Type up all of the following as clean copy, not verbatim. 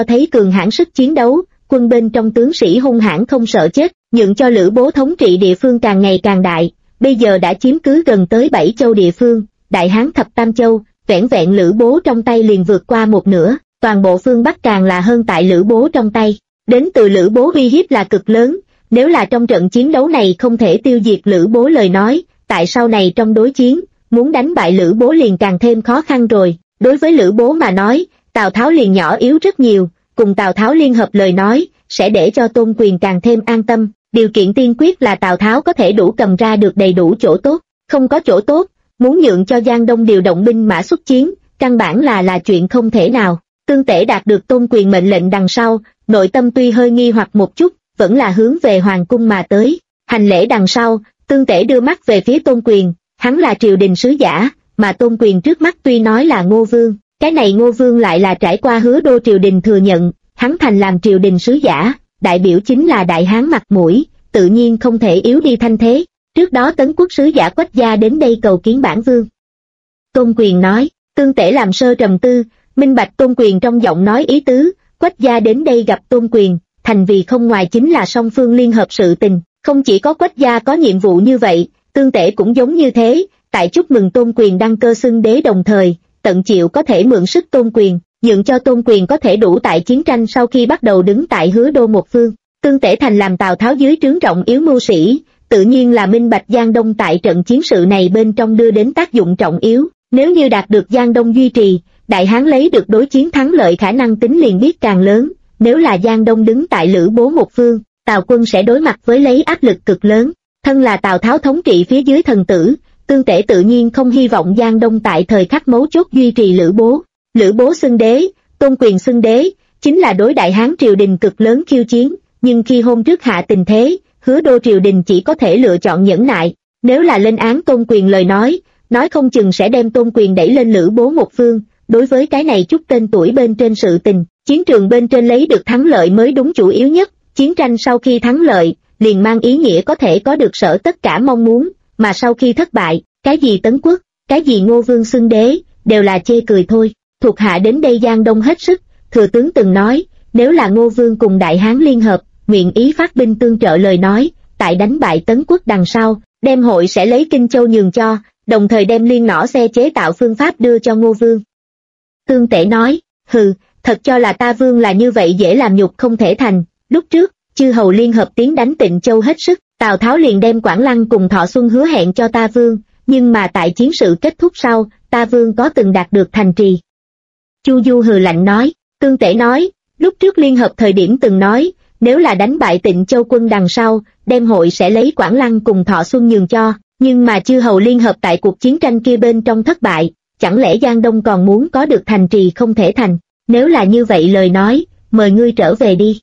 thấy cường hãn sức chiến đấu, quân bên trong tướng sĩ hung hãn không sợ chết, nhượng cho Lữ Bố thống trị địa phương càng ngày càng đại, bây giờ đã chiếm cứ gần tới 7 châu địa phương, Đại Hán thập tam châu, vẻn vẹn Lữ Bố trong tay liền vượt qua một nửa, toàn bộ phương Bắc càng là hơn tại Lữ Bố trong tay. Đến từ Lữ Bố uy hiếp là cực lớn, nếu là trong trận chiến đấu này không thể tiêu diệt Lữ Bố lời nói, tại sau này trong đối chiến, muốn đánh bại Lữ Bố liền càng thêm khó khăn rồi. Đối với Lữ Bố mà nói, Tào Tháo liền nhỏ yếu rất nhiều, cùng Tào Tháo liên hợp lời nói, sẽ để cho Tôn Quyền càng thêm an tâm. Điều kiện tiên quyết là Tào Tháo có thể đủ cầm ra được đầy đủ chỗ tốt, không có chỗ tốt, muốn nhượng cho Giang Đông điều động binh mã xuất chiến, căn bản là chuyện không thể nào. Tương Tể đạt được Tôn Quyền mệnh lệnh đằng sau, nội tâm tuy hơi nghi hoặc một chút, vẫn là hướng về hoàng cung mà tới. Hành lễ đằng sau, Tương Tể đưa mắt về phía Tôn Quyền, hắn là triều đình sứ giả, mà Tôn Quyền trước mắt tuy nói là Ngô Vương, cái này Ngô Vương lại là trải qua Hứa Đô triều đình thừa nhận, hắn thành làm triều đình sứ giả, đại biểu chính là Đại Hán mặt mũi, tự nhiên không thể yếu đi thanh thế. Trước đó Tấn Quốc sứ giả Quách Gia đến đây cầu kiến bản vương. Tôn Quyền nói. Tương Tể làm sơ trầm tư, minh bạch Tôn Quyền trong giọng nói ý tứ. Quách Gia đến đây gặp Tôn Quyền, thành vì không ngoài chính là song phương liên hợp sự tình. Không chỉ có Quách Gia có nhiệm vụ như vậy, Tương Tể cũng giống như thế. Tại chúc mừng Tôn Quyền đăng cơ xưng đế đồng thời, tận chịu có thể mượn sức Tôn Quyền, nhượng cho Tôn Quyền có thể đủ tại chiến tranh sau khi bắt đầu đứng tại Hứa Đô một phương. Tương Tể thành làm Tào Tháo dưới trướng trọng yếu mưu sĩ, tự nhiên là minh bạch Giang Đông tại trận chiến sự này bên trong đưa đến tác dụng trọng yếu. Nếu như đạt được Giang Đông duy trì, Đại Hán lấy được đối chiến thắng lợi khả năng tính liền biết càng lớn. Nếu là Giang Đông đứng tại Lữ Bố một phương, Tào quân sẽ đối mặt với lấy áp lực cực lớn. Thân là Tào Tháo thống trị phía dưới thần tử, Tương Tể tự nhiên không hy vọng Giang Đông tại thời khắc mấu chốt duy trì Lữ Bố. Lữ Bố xưng đế, Tôn Quyền xưng đế, chính là đối Đại Hán triều đình cực lớn khiêu chiến, nhưng khi hôm trước hạ tình thế, Hứa Đô triều đình chỉ có thể lựa chọn nhẫn nại. Nếu là lên án Tôn Quyền lời nói không chừng sẽ đem Tôn Quyền đẩy lên Lữ Bố một phương. Đối với cái này chút tên tuổi bên trên sự tình, chiến trường bên trên lấy được thắng lợi mới đúng chủ yếu nhất. Chiến tranh sau khi thắng lợi, liền mang ý nghĩa có thể có được sở tất cả mong muốn, mà sau khi thất bại, cái gì Tấn Quốc, cái gì Ngô Vương xưng đế, đều là chê cười thôi. Thuộc hạ đến đây Giang Đông hết sức, thừa tướng từng nói, nếu là Ngô Vương cùng Đại Hán liên hợp, nguyện ý phát binh tương trợ lời nói, tại đánh bại Tấn Quốc đằng sau, đem hội sẽ lấy Kinh Châu nhường cho, đồng thời đem liên nỏ xe chế tạo phương pháp đưa cho Ngô Vương. Tương Tể nói, hừ, thật cho là ta Vương là như vậy dễ làm nhục không thể thành. Lúc trước, chư hầu liên hợp tiến đánh Tịnh Châu hết sức, Tào Tháo liền đem Quảng Lăng cùng Thọ Xuân hứa hẹn cho ta Vương, nhưng mà tại chiến sự kết thúc sau, ta Vương có từng đạt được thành trì. Chu Du hừ lạnh nói. Tương Tể nói, lúc trước liên hợp thời điểm từng nói, nếu là đánh bại Tịnh Châu quân đằng sau, đem hội sẽ lấy Quảng Lăng cùng Thọ Xuân nhường cho, nhưng mà chư hầu liên hợp tại cuộc chiến tranh kia bên trong thất bại, chẳng lẽ Giang Đông còn muốn có được thành trì không thể thành? Nếu là như vậy lời nói, mời ngươi trở về đi.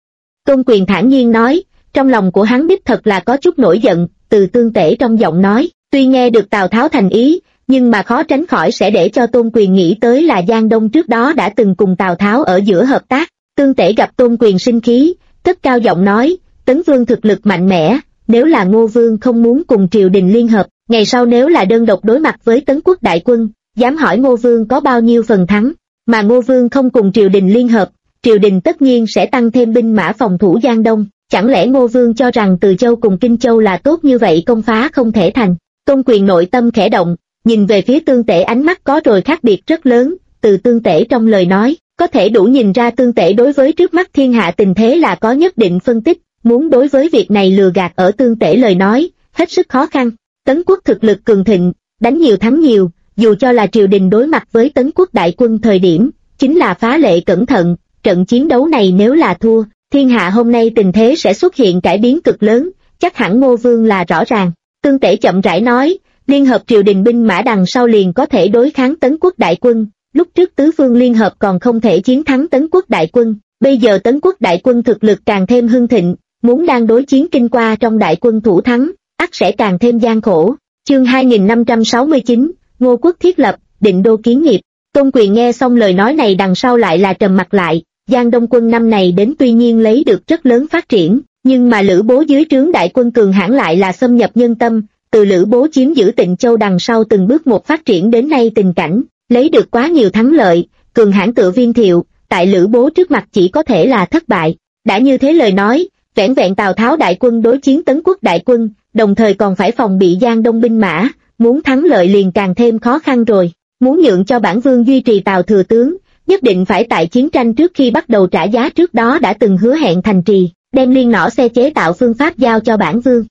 Tôn Quyền thản nhiên nói, trong lòng của hắn đích thật là có chút nổi giận. Từ Tương Tể trong giọng nói, tuy nghe được Tào Tháo thành ý, nhưng mà khó tránh khỏi sẽ để cho Tôn Quyền nghĩ tới là Giang Đông trước đó đã từng cùng Tào Tháo ở giữa hợp tác. Tương Tể gặp Tôn Quyền sinh khí, cất cao giọng nói, Tấn Vương thực lực mạnh mẽ, nếu là Ngô Vương không muốn cùng triều đình liên hợp, ngày sau nếu là đơn độc đối mặt với Tấn Quốc đại quân, dám hỏi Ngô Vương có bao nhiêu phần thắng, mà Ngô Vương không cùng triều đình liên hợp, triều đình tất nhiên sẽ tăng thêm binh mã phòng thủ Giang Đông, chẳng lẽ Ngô Vương cho rằng Từ Châu cùng Kinh Châu là tốt như vậy công phá không thể thành? Tôn Quyền nội tâm khẽ động, nhìn về phía Tương Tể ánh mắt có rồi khác biệt rất lớn. Từ Tương Tể trong lời nói, có thể đủ nhìn ra Tương Tể đối với trước mắt thiên hạ tình thế là có nhất định phân tích, muốn đối với việc này lừa gạt ở Tương Tể lời nói, hết sức khó khăn. Tấn Quốc thực lực cường thịnh, đánh nhiều thắng nhiều, dù cho là triều đình đối mặt với Tấn Quốc đại quân thời điểm, chính là phá lệ cẩn thận, trận chiến đấu này nếu là thua, thiên hạ hôm nay tình thế sẽ xuất hiện cải biến cực lớn, chắc hẳn Ngô Vương là rõ ràng. Tương Tể chậm rãi nói, liên hợp triều đình binh mã đằng sau liền có thể đối kháng Tấn Quốc đại quân, lúc trước tứ phương liên hợp còn không thể chiến thắng Tấn Quốc đại quân, bây giờ Tấn Quốc đại quân thực lực càng thêm hưng thịnh, muốn đang đối chiến kinh qua trong đại quân thủ thắng, ắt sẽ càng thêm gian khổ. Chương 2569, Ngô Quốc thiết lập, định đô kiến nghiệp. Tôn Quyền nghe xong lời nói này đằng sau lại là trầm mặt lại. Giang Đông quân năm này đến tuy nhiên lấy được rất lớn phát triển, nhưng mà Lữ Bố dưới trướng đại quân cường hãn lại là xâm nhập nhân tâm. Từ Lữ Bố chiếm giữ Tịnh Châu đằng sau từng bước một phát triển đến nay tình cảnh, lấy được quá nhiều thắng lợi, cường hãn tựa Viên Thiệu, tại Lữ Bố trước mặt chỉ có thể là thất bại. Đã như thế lời nói, vẻn vẹn Tào Tháo đại quân đối chiến Tấn Quốc đại quân, đồng thời còn phải phòng bị Giang Đông binh mã, muốn thắng lợi liền càng thêm khó khăn rồi. Muốn nhượng cho bản vương duy trì Tào thừa tướng, nhất định phải tại chiến tranh trước khi bắt đầu trả giá trước đó đã từng hứa hẹn thành trì, đem liên nỏ xe chế tạo phương pháp giao cho bản vương.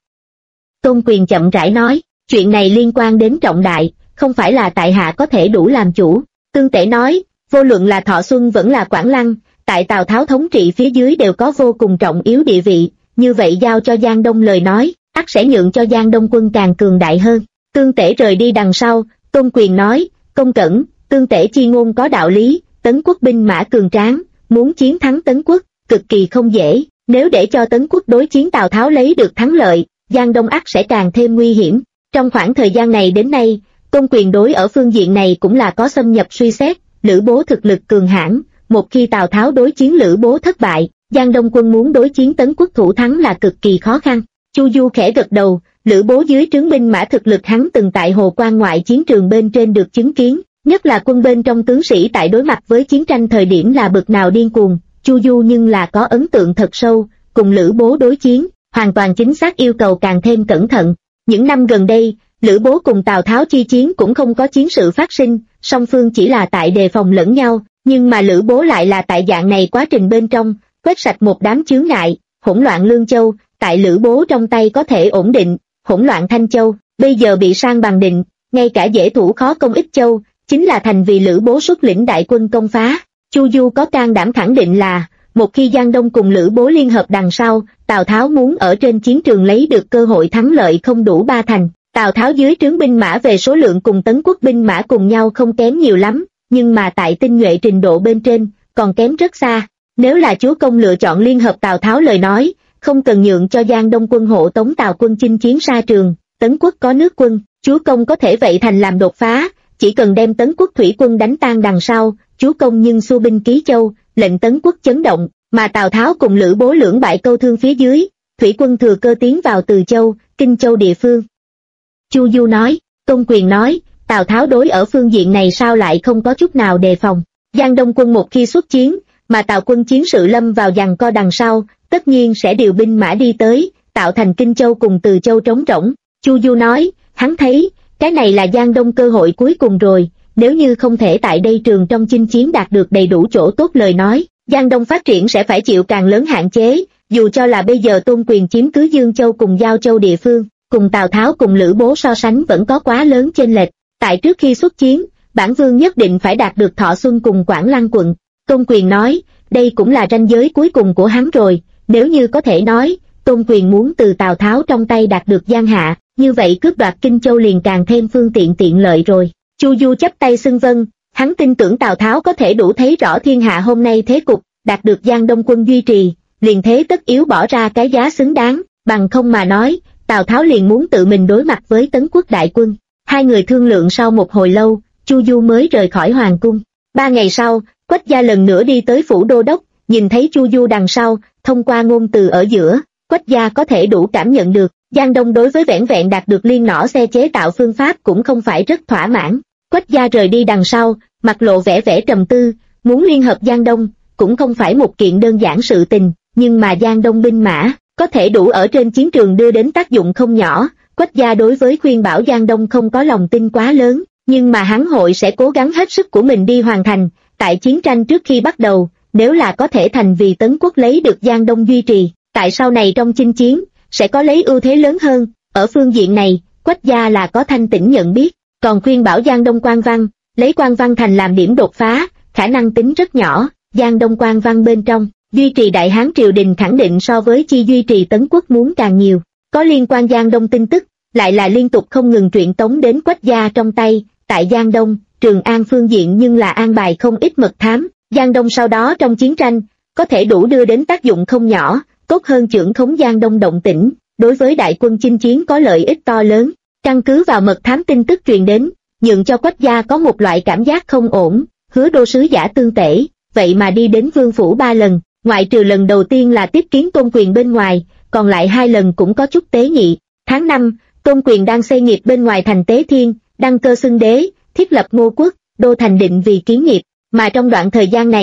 Tôn Quyền chậm rãi nói, chuyện này liên quan đến trọng đại, không phải là tại hạ có thể đủ làm chủ. Tương Tể nói, vô luận là Thọ Xuân vẫn là Quảng Lăng, tại Tào Tháo thống trị phía dưới đều có vô cùng trọng yếu địa vị, như vậy giao cho Giang Đông lời nói, ắt sẽ nhượng cho Giang Đông quân càng cường đại hơn. Tương Tể rời đi đằng sau, Tôn Quyền nói, Công Cẩn, Tương Tể chi ngôn có đạo lý, Tấn Quốc binh mã cường tráng, muốn chiến thắng Tấn Quốc, cực kỳ không dễ, nếu để cho Tấn Quốc đối chiến Tào Tháo lấy được thắng lợi, Giang Đông ắt sẽ càng thêm nguy hiểm. Trong khoảng thời gian này đến nay, Tôn Quyền đối ở phương diện này cũng là có xâm nhập suy xét, Lữ Bố thực lực cường hãn, một khi Tào Tháo đối chiến Lữ Bố thất bại, Giang Đông quân muốn đối chiến Tấn Quốc thủ thắng là cực kỳ khó khăn. Chu Du khẽ gật đầu, Lữ Bố dưới trướng binh mã thực lực hắn từng tại Hồ Quan ngoại chiến trường bên trên được chứng kiến, nhất là quân bên trong tướng sĩ tại đối mặt với chiến tranh thời điểm là bực nào điên cuồng. Chu Du nhưng là có ấn tượng thật sâu, cùng Lữ Bố đối chiến, hoàn toàn chính xác yêu cầu càng thêm cẩn thận. Những năm gần đây, Lữ Bố cùng Tào Tháo chi chiến cũng không có chiến sự phát sinh, song phương chỉ là tại đề phòng lẫn nhau, nhưng mà Lữ Bố lại là tại dạng này quá trình bên trong, quét sạch một đám chướng ngại, hỗn loạn Lương Châu, tại Lữ Bố trong tay có thể ổn định, hỗn loạn Thanh Châu, bây giờ bị sang bằng định, ngay cả dễ thủ khó công Ích Châu, chính là thành vì Lữ Bố xuất lĩnh đại quân công phá. Chu Du có can đảm khẳng định là, một khi Giang Đông cùng Lữ Bố liên hợp đằng sau, Tào Tháo muốn ở trên chiến trường lấy được cơ hội thắng lợi không đủ 3 thành. Tào Tháo dưới trướng binh mã về số lượng cùng Tấn Quốc binh mã cùng nhau không kém nhiều lắm, nhưng mà tại tinh nhuệ trình độ bên trên, còn kém rất xa. Nếu là chúa công lựa chọn liên hợp Tào Tháo lời nói, không cần nhượng cho Giang Đông quân hộ tống Tào quân chinh chiến xa trường, Tấn Quốc có nước quân, chúa công có thể vậy thành làm đột phá, chỉ cần đem Tấn Quốc thủy quân đánh tan đằng sau, chúa công nhưng xua binh ký châu, lệnh Tấn Quốc chấn động, mà Tào Tháo cùng Lữ Bố lưỡng bại câu thương phía dưới, thủy quân thừa cơ tiến vào Từ Châu, Kinh Châu địa phương. Chu Du nói, Tôn Quyền nói, Tào Tháo đối ở phương diện này sao lại không có chút nào đề phòng. Giang Đông quân một khi xuất chiến, mà Tào quân chiến sự lâm vào giằng co đằng sau, tất nhiên sẽ điều binh mã đi tới, tạo thành Kinh Châu cùng Từ Châu trống rỗng. Chu Du nói, hắn thấy, cái này là Giang Đông cơ hội cuối cùng rồi, nếu như không thể tại đây trường trong chinh chiến đạt được đầy đủ chỗ tốt lời nói, Giang Đông phát triển sẽ phải chịu càng lớn hạn chế, dù cho là bây giờ Tôn Quyền chiếm cứ Dương Châu cùng Giao Châu địa phương, cùng Tào Tháo cùng Lữ Bố so sánh vẫn có quá lớn chênh lệch. Tại trước khi xuất chiến, bản vương nhất định phải đạt được Thọ Xuân cùng Quảng Lăng quận. Tôn Quyền nói, đây cũng là ranh giới cuối cùng của hắn rồi, nếu như có thể nói, Tôn Quyền muốn từ Tào Tháo trong tay đạt được Giang Hạ, như vậy cướp đoạt Kinh Châu liền càng thêm phương tiện tiện lợi rồi. Chu Du chắp tay xưng vâng, hắn tin tưởng Tào Tháo có thể đủ thấy rõ thiên hạ hôm nay thế cục, đạt được Giang Đông quân duy trì, liền thế tất yếu bỏ ra cái giá xứng đáng, bằng không mà nói, Tào Tháo liền muốn tự mình đối mặt với Tấn Quốc đại quân. Hai người thương lượng sau một hồi lâu, Chu Du mới rời khỏi hoàng cung. 3 ngày sau, Quách Gia lần nữa đi tới phủ đô đốc, nhìn thấy Chu Du đằng sau, thông qua ngôn từ ở giữa, Quách Gia có thể đủ cảm nhận được, Giang Đông đối với vẻn vẹn đạt được liên nỏ xe chế tạo phương pháp cũng không phải rất thỏa mãn. Quách Gia rời đi đằng sau, mặt lộ vẻ vẻ trầm tư, muốn liên hợp Giang Đông, cũng không phải một kiện đơn giản sự tình, nhưng mà Giang Đông binh mã, có thể đủ ở trên chiến trường đưa đến tác dụng không nhỏ. Quách Gia đối với khuyên bảo Giang Đông không có lòng tin quá lớn, nhưng mà hắn hội sẽ cố gắng hết sức của mình đi hoàn thành, tại chiến tranh trước khi bắt đầu, nếu là có thể thành vì Tấn Quốc lấy được Giang Đông duy trì, tại sau này trong chinh chiến, sẽ có lấy ưu thế lớn hơn, ở phương diện này, Quách Gia là có thanh tỉnh nhận biết, còn khuyên bảo Giang Đông Quan Văn, lấy Quan Văn thành làm điểm đột phá, khả năng tính rất nhỏ, Giang Đông Quan Văn bên trong, duy trì Đại Hán triều đình khẳng định so với chi duy trì Tấn Quốc muốn càng nhiều, có liên quan Giang Đông tin tức, lại là liên tục không ngừng truyền tống đến Quách Gia trong tay, tại Giang Đông, Trường An phương diện nhưng là an bài không ít mật thám, Giang Đông sau đó trong chiến tranh, có thể đủ đưa đến tác dụng không nhỏ, tốt hơn chưởng khống Giang Đông động tĩnh, đối với đại quân chinh chiến có lợi ích to lớn, căn cứ vào mật thám tin tức truyền đến, nhượng cho Quách Gia có một loại cảm giác không ổn, Hứa đô sứ giả Tương Tể, vậy mà đi đến vương phủ 3 lần, ngoại trừ lần đầu tiên là tiếp kiến Tôn Quyền bên ngoài, còn lại 2 lần cũng có chút tế nhị. Tháng 5, Tôn Quyền đang xây nghiệp bên ngoài thành Tế Thiên, đăng cơ xưng đế, thiết lập Ngô quốc, đô thành định vì kiến nghiệp, mà trong đoạn thời gian này,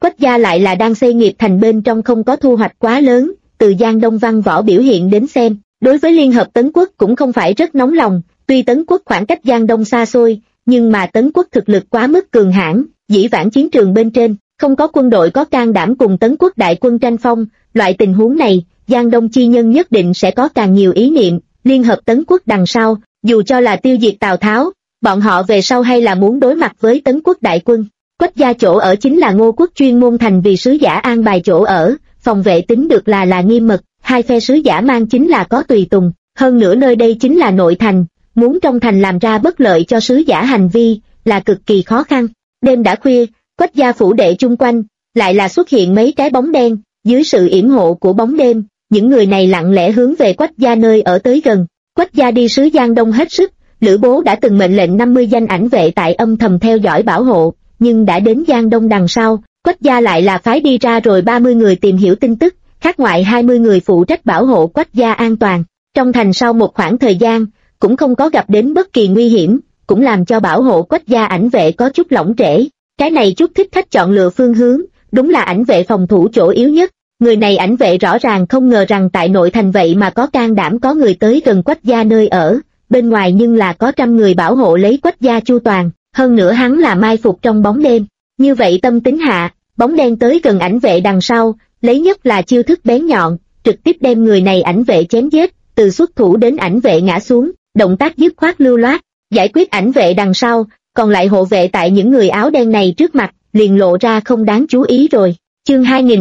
Quách gia lại là đang xây nghiệp thành bên trong không có thu hoạch quá lớn, từ Giang Đông văn võ biểu hiện đến xem, đối với Liên hợp Tấn Quốc cũng không phải rất nóng lòng, tuy Tấn Quốc khoảng cách Giang Đông xa xôi, nhưng mà Tấn Quốc thực lực quá mức cường hãn, dĩ vãng chiến trường bên trên, không có quân đội có can đảm cùng Tấn Quốc đại quân tranh phong, loại tình huống này, Giang Đông chi nhân nhất định sẽ có càng nhiều ý niệm, liên hợp Tấn Quốc đằng sau, dù cho là tiêu diệt Tào Tháo, bọn họ về sau hay là muốn đối mặt với Tấn Quốc đại quân. Quách gia chỗ ở chính là Ngô Quốc chuyên môn thành vì sứ giả an bài chỗ ở, phòng vệ tính được là nghiêm mật, hai phe sứ giả mang chính là có tùy tùng, hơn nữa nơi đây chính là nội thành, muốn trong thành làm ra bất lợi cho sứ giả hành vi, là cực kỳ khó khăn. Đêm đã khuya, Quách gia phủ đệ chung quanh, lại là xuất hiện mấy cái bóng đen, dưới sự yểm hộ của bóng đêm, những người này lặng lẽ hướng về Quách gia nơi ở tới gần. Quách gia đi sứ Giang Đông hết sức, Lữ Bố đã từng mệnh lệnh 50 danh ảnh vệ tại âm thầm theo dõi bảo hộ, nhưng đã đến Giang Đông đằng sau, Quách gia lại là phái đi ra rồi 30 người tìm hiểu tin tức, khác ngoại 20 người phụ trách bảo hộ Quách gia an toàn. Trong thành sau một khoảng thời gian, cũng không có gặp đến bất kỳ nguy hiểm, cũng làm cho bảo hộ Quách gia ảnh vệ có chút lỏng trễ. Cái này chút thích khách chọn lựa phương hướng, đúng là ảnh vệ phòng thủ chỗ yếu nhất. Người này ảnh vệ rõ ràng không ngờ rằng tại nội thành vậy mà có can đảm có người tới gần Quách gia nơi ở, bên ngoài nhưng là có trăm người bảo hộ lấy Quách gia chu toàn, hơn nữa hắn là mai phục trong bóng đêm. Như vậy tâm tính hạ, bóng đen tới gần ảnh vệ đằng sau, lấy nhất là chiêu thức bén nhọn, trực tiếp đem người này ảnh vệ chém giết, từ xuất thủ đến ảnh vệ ngã xuống, động tác dứt khoát lưu loát, giải quyết ảnh vệ đằng sau, còn lại hộ vệ tại những người áo đen này trước mặt, liền lộ ra không đáng chú ý rồi. Chương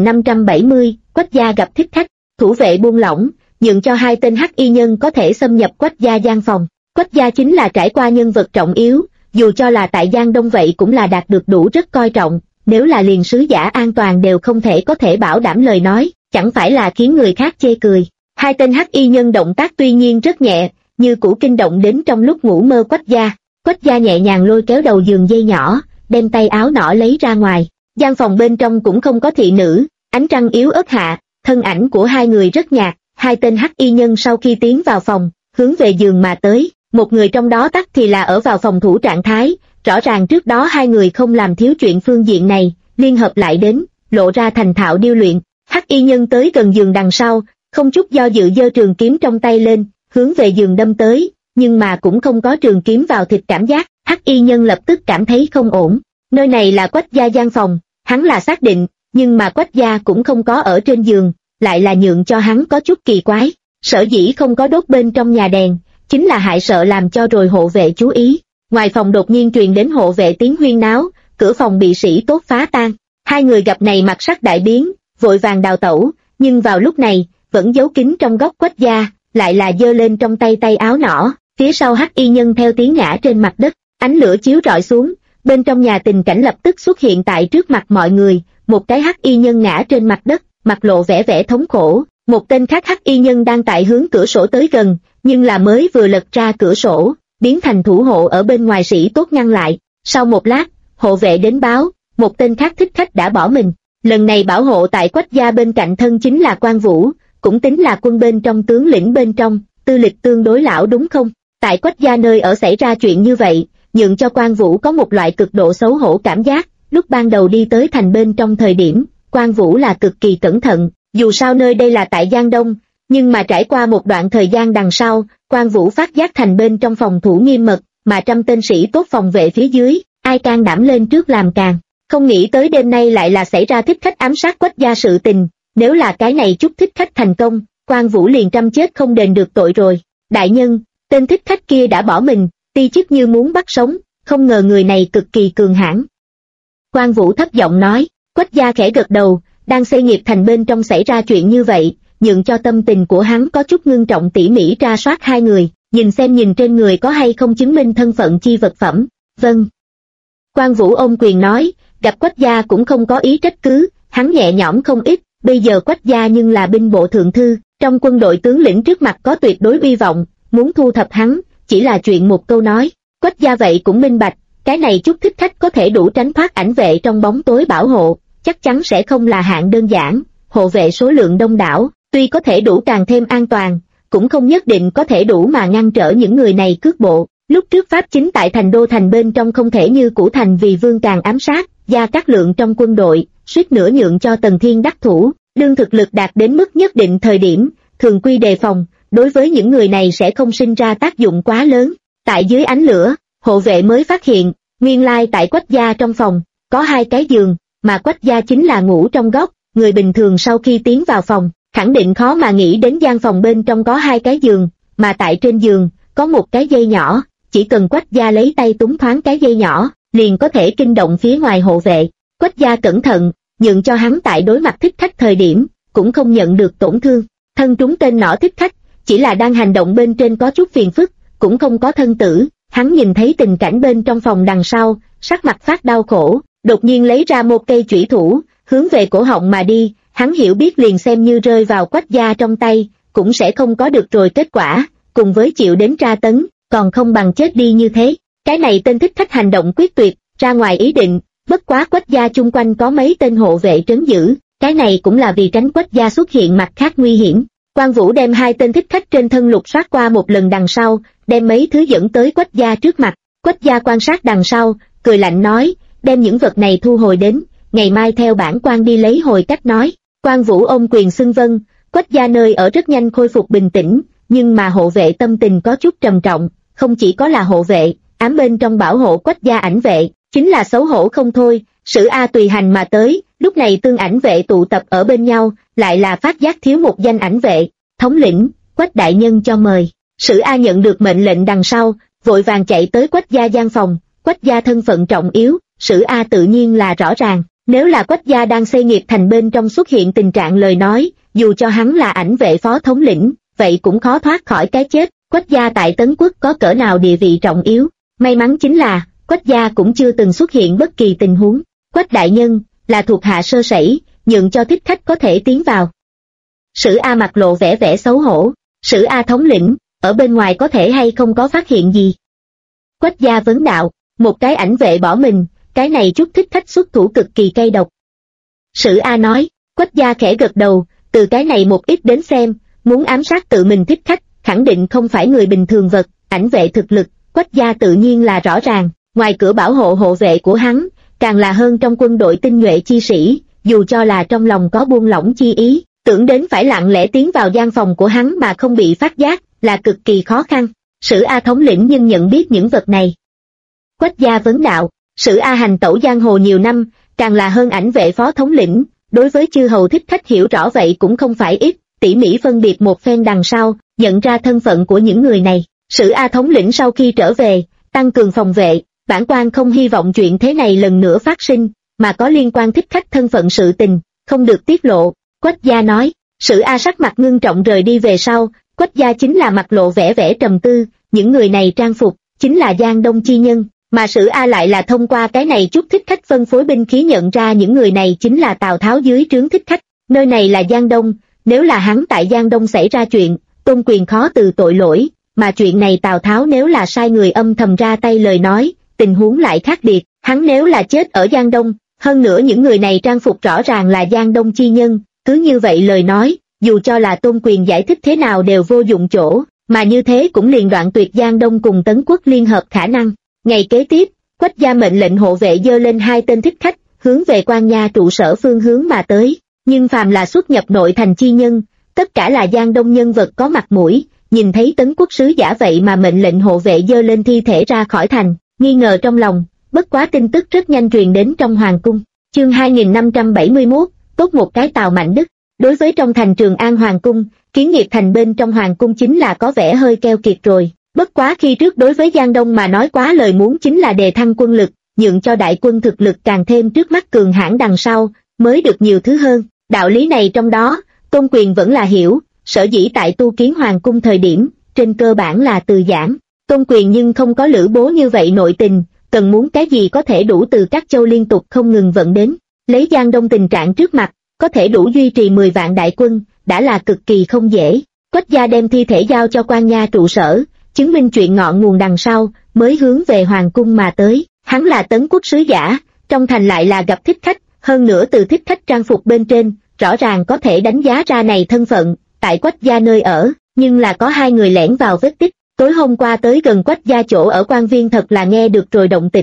2570, Quách gia gặp thích khách, thủ vệ buông lỏng, nhượng cho hai tên hắc y nhân có thể xâm nhập Quách gia gian phòng. Quách gia chính là trải qua nhân vật trọng yếu, dù cho là tại Giang Đông vậy cũng là đạt được đủ rất coi trọng, nếu là liền sứ giả an toàn đều không có thể bảo đảm lời nói, chẳng phải là khiến người khác chê cười. Hai tên hắc y nhân động tác tuy nhiên rất nhẹ, như cũ kinh động đến trong lúc ngủ mơ Quách gia. Quách gia nhẹ nhàng lôi kéo đầu giường dây nhỏ, đem tay áo nỏ lấy ra ngoài. Gian phòng bên trong cũng không có thị nữ, ánh trăng yếu ớt hạ, thân ảnh của hai người rất nhạt. Hai tên hắc y nhân sau khi tiến vào phòng, hướng về giường mà tới, một người trong đó tắc thì là ở vào phòng thủ trạng thái, rõ ràng trước đó hai người không làm thiếu chuyện phương diện này, liên hợp lại đến, lộ ra thành thạo điêu luyện. Hắc y nhân tới gần giường đằng sau, không chút do dự giơ trường kiếm trong tay lên, hướng về giường đâm tới, nhưng mà cũng không có trường kiếm vào thịt cảm giác. Hắc y nhân lập tức cảm thấy không ổn, nơi này là Quách gia gian phòng, hắn là xác định, nhưng mà Quách gia cũng không có ở trên giường, lại là nhượng cho hắn có chút kỳ quái. Sở dĩ không có đốt bên trong nhà đèn, chính là hại sợ làm cho rồi hộ vệ chú ý. Ngoài phòng đột nhiên truyền đến hộ vệ tiếng huyên náo, cửa phòng bị sĩ tốt phá tan. Hai người gặp này mặt sắc đại biến, vội vàng đào tẩu, nhưng vào lúc này, vẫn giấu kín trong góc Quách gia, lại là giơ lên trong tay tay áo nỏ, phía sau hắc y nhân theo tiếng ngã trên mặt đất, ánh lửa chiếu rọi xuống, bên trong nhà tình cảnh lập tức xuất hiện tại trước mặt mọi người, một cái hắc y nhân ngã trên mặt đất, mặt lộ vẻ thống khổ, một tên khác hắc y nhân đang tại hướng cửa sổ tới gần, nhưng là mới vừa lật ra cửa sổ, biến thành thủ hộ ở bên ngoài sĩ tốt ngăn lại. Sau một lát, hộ vệ đến báo, một tên khác thích khách đã bỏ mình. Lần này bảo hộ tại Quách gia bên cạnh thân chính là Quan Vũ, cũng tính là quân bên trong tướng lĩnh bên trong, tư lịch tương đối lão đúng không? Tại Quách gia nơi ở xảy ra chuyện như vậy, nhượng cho Quan Vũ có một loại cực độ xấu hổ cảm giác. Lúc ban đầu đi tới thành bên trong thời điểm, Quan Vũ là cực kỳ cẩn thận, dù sao nơi đây là tại Giang Đông, nhưng mà trải qua một đoạn thời gian đằng sau, Quan Vũ phát giác thành bên trong phòng thủ nghiêm mật, mà trăm tên sĩ tốt phòng vệ phía dưới, ai can đảm lên trước làm càng. Không nghĩ tới đêm nay lại là xảy ra thích khách ám sát Quách gia sự tình, nếu là cái này chút thích khách thành công, Quan Vũ liền trăm chết không đền được tội rồi. Đại nhân, tên thích khách kia đã bỏ mình, ti chức như muốn bắt sống, không ngờ người này cực kỳ cường hãn. Quan Vũ thấp giọng nói. Quách gia khẽ gật đầu, đang xây nghiệp thành bên trong xảy ra chuyện như vậy, nhượng cho tâm tình của hắn có chút ngưng trọng, tỉ mỉ tra soát hai người, nhìn xem nhìn trên người có hay không chứng minh thân phận chi vật phẩm. Vâng. Quan Vũ ôm quyền nói, gặp Quách gia cũng không có ý trách cứ, hắn nhẹ nhõm không ít, bây giờ Quách gia nhưng là binh bộ thượng thư, trong quân đội tướng lĩnh trước mặt có tuyệt đối uy vọng, muốn thu thập hắn, chỉ là chuyện một câu nói. Quách gia vậy cũng minh bạch, cái này chút thích khách có thể đủ tránh thoát ảnh vệ trong bóng tối bảo hộ, chắc chắn sẽ không là hạng đơn giản, hộ vệ số lượng đông đảo, tuy có thể đủ càng thêm an toàn, cũng không nhất định có thể đủ mà ngăn trở những người này cước bộ. Lúc trước Pháp chính tại thành đô thành bên trong không thể như cũ thành vì Vương Càng ám sát, Gia Cát Lượng trong quân đội, suýt nữa nhượng cho Tần Thiên đắc thủ. Đương thực lực đạt đến mức nhất định thời điểm, thường quy đề phòng, đối với những người này sẽ không sinh ra tác dụng quá lớn. Tại dưới ánh lửa, hộ vệ mới phát hiện, nguyên lai tại Quách gia trong phòng, có 2 cái giường, mà Quách gia chính là ngủ trong góc. Người bình thường sau khi tiến vào phòng, khẳng định khó mà nghĩ đến gian phòng bên trong có 2 cái giường, mà tại trên giường, có một cái dây nhỏ, chỉ cần Quách gia lấy tay túm thoáng cái dây nhỏ, liền có thể kinh động phía ngoài hộ vệ. Quách gia cẩn thận, nhượng cho hắn tại đối mặt thích khách thời điểm, cũng không nhận được tổn thương. Thân trúng tên nỏ thích khách, chỉ là đang hành động bên trên có chút phiền phức, cũng không có thân tử. Hắn nhìn thấy tình cảnh bên trong phòng đằng sau, sắc mặt phát đau khổ, đột nhiên lấy ra một cây chủy thủ, hướng về cổ họng mà đi. Hắn hiểu biết liền xem như rơi vào Quách gia trong tay, cũng sẽ không có được rồi kết quả, cùng với chịu đến tra tấn, còn không bằng chết đi như thế. Cái này tên thích khách hành động quyết tuyệt, ra ngoài ý định, bất quá Quách gia chung quanh có mấy tên hộ vệ trấn giữ, cái này cũng là vì tránh Quách gia xuất hiện mặt khác nguy hiểm. Quan Vũ đem 2 tên thích khách trên thân lục soát qua một lần đằng sau, đem mấy thứ dẫn tới Quách gia trước mặt. Quách gia quan sát đằng sau, cười lạnh nói, đem những vật này thu hồi đến, ngày mai theo bản quan đi lấy hồi cách nói. Quan Vũ ôm quyền xưng vâng. Quách gia nơi ở rất nhanh khôi phục bình tĩnh, nhưng mà hộ vệ tâm tình có chút trầm trọng, không chỉ có là hộ vệ, ám bên trong bảo hộ Quách gia ảnh vệ, chính là xấu hổ không thôi. Sử A tùy hành mà tới, lúc này tương ảnh vệ tụ tập ở bên nhau, lại là phát giác thiếu một danh ảnh vệ. Thống lĩnh, Quách đại nhân cho mời. Sử A nhận được mệnh lệnh đằng sau, vội vàng chạy tới Quách gia gian phòng. Quách gia thân phận trọng yếu, Sử A tự nhiên là rõ ràng. Nếu là Quách gia đang xây nghiệp thành bên trong xuất hiện tình trạng lời nói, dù cho hắn là ảnh vệ phó thống lĩnh, vậy cũng khó thoát khỏi cái chết. Quách gia tại Tấn Quốc có cỡ nào địa vị trọng yếu, may mắn chính là Quách gia cũng chưa từng xuất hiện bất kỳ tình huống. Quách đại nhân, là thuộc hạ sơ sẩy, nhượng cho thích khách có thể tiến vào. Sử A mặt lộ vẻ xấu hổ. Sử A thống lĩnh, ở bên ngoài có thể hay không có phát hiện gì? Quách gia vấn đạo. Một cái ảnh vệ bỏ mình, cái này chút thích khách xuất thủ cực kỳ cay độc. Sử A nói. Quách gia khẽ gật đầu, từ cái này một ít đến xem, muốn ám sát tự mình thích khách, khẳng định không phải người bình thường vật. Ảnh vệ thực lực, Quách gia tự nhiên là rõ ràng, ngoài cửa bảo hộ hộ vệ của hắn, càng là hơn trong quân đội tinh nhuệ chi sĩ, dù cho là trong lòng có buông lỏng chi ý, tưởng đến phải lặng lẽ tiến vào gian phòng của hắn mà không bị phát giác, là cực kỳ khó khăn. Sử A thống lĩnh nhưng nhận biết những vật này. Quách gia vấn đạo. Sử A hành tẩu giang hồ nhiều năm, càng là hơn ảnh vệ phó thống lĩnh, đối với chư hầu thích khách hiểu rõ vậy cũng không phải ít, tỉ mỉ phân biệt một phen đằng sau, nhận ra thân phận của những người này. Sử A thống lĩnh sau khi trở về, tăng cường phòng vệ, bản quan không hy vọng chuyện thế này lần nữa phát sinh, mà có liên quan thích khách thân phận sự tình, không được tiết lộ. Quách gia nói. Sử A sắc mặt ngưng trọng rời đi về sau, Quách gia chính là mặt lộ vẻ trầm tư, những người này trang phục, chính là Giang Đông chi nhân, mà Sử A lại là thông qua cái này chút thích khách phân phối binh khí nhận ra những người này chính là Tào Tháo dưới trướng thích khách. Nơi này là Giang Đông, nếu là hắn tại Giang Đông xảy ra chuyện, Tôn Quyền khó từ tội lỗi, mà chuyện này Tào Tháo nếu là sai người âm thầm ra tay lời nói, tình huống lại khác biệt. Hắn nếu là chết ở Giang Đông, hơn nữa những người này trang phục rõ ràng là Giang Đông chi nhân, cứ như vậy lời nói, dù cho là Tôn Quyền giải thích thế nào đều vô dụng chỗ, mà như thế cũng liền đoạn tuyệt Giang Đông cùng Tấn Quốc liên hợp khả năng. Ngày kế tiếp, Quách gia mệnh lệnh hộ vệ dơ lên 2 tên thích khách, hướng về Quan Nha trụ sở phương hướng mà tới, nhưng phàm là xuất nhập nội thành chi nhân, tất cả là Giang Đông nhân vật có mặt mũi, nhìn thấy Tấn Quốc sứ giả vậy mà mệnh lệnh hộ vệ dơ lên thi thể ra khỏi thành, nghi ngờ trong lòng, bất quá tin tức rất nhanh truyền đến trong hoàng cung. Chương 2571, tốt một cái Tào Mạnh Đức. Đối với trong thành Trường An hoàng cung, Kiến Nghiệp thành bên trong hoàng cung chính là có vẻ hơi keo kiệt rồi. Bất quá khi trước đối với Giang Đông mà nói quá lời muốn chính là đề thăng quân lực, nhượng cho đại quân thực lực càng thêm trước mắt cường hãn đằng sau, mới được nhiều thứ hơn. Đạo lý này trong đó, Tôn Quyền vẫn là hiểu, sở dĩ tại tu kiến hoàng cung thời điểm, trên cơ bản là từ giãn. Tôn Quyền nhưng không có Lữ Bố như vậy nội tình, cần muốn cái gì có thể đủ từ các châu liên tục không ngừng vận đến. Lấy Giang Đông tình trạng trước mặt, có thể đủ duy trì 10 vạn đại quân, đã là cực kỳ không dễ. Quách gia đem thi thể giao cho Quan Nha trụ sở, chứng minh chuyện ngọn nguồn đằng sau, mới hướng về hoàng cung mà tới. Hắn là Tấn Quốc sứ giả, trong thành lại là gặp thích khách, hơn nữa từ thích khách trang phục bên trên, rõ ràng có thể đánh giá ra này thân phận. Tại Quách gia nơi ở, nhưng là có 2 người lẻn vào vết tích. Tối hôm qua tới gần Quách gia chỗ ở quan viên thật là nghe được rồi động tĩnh,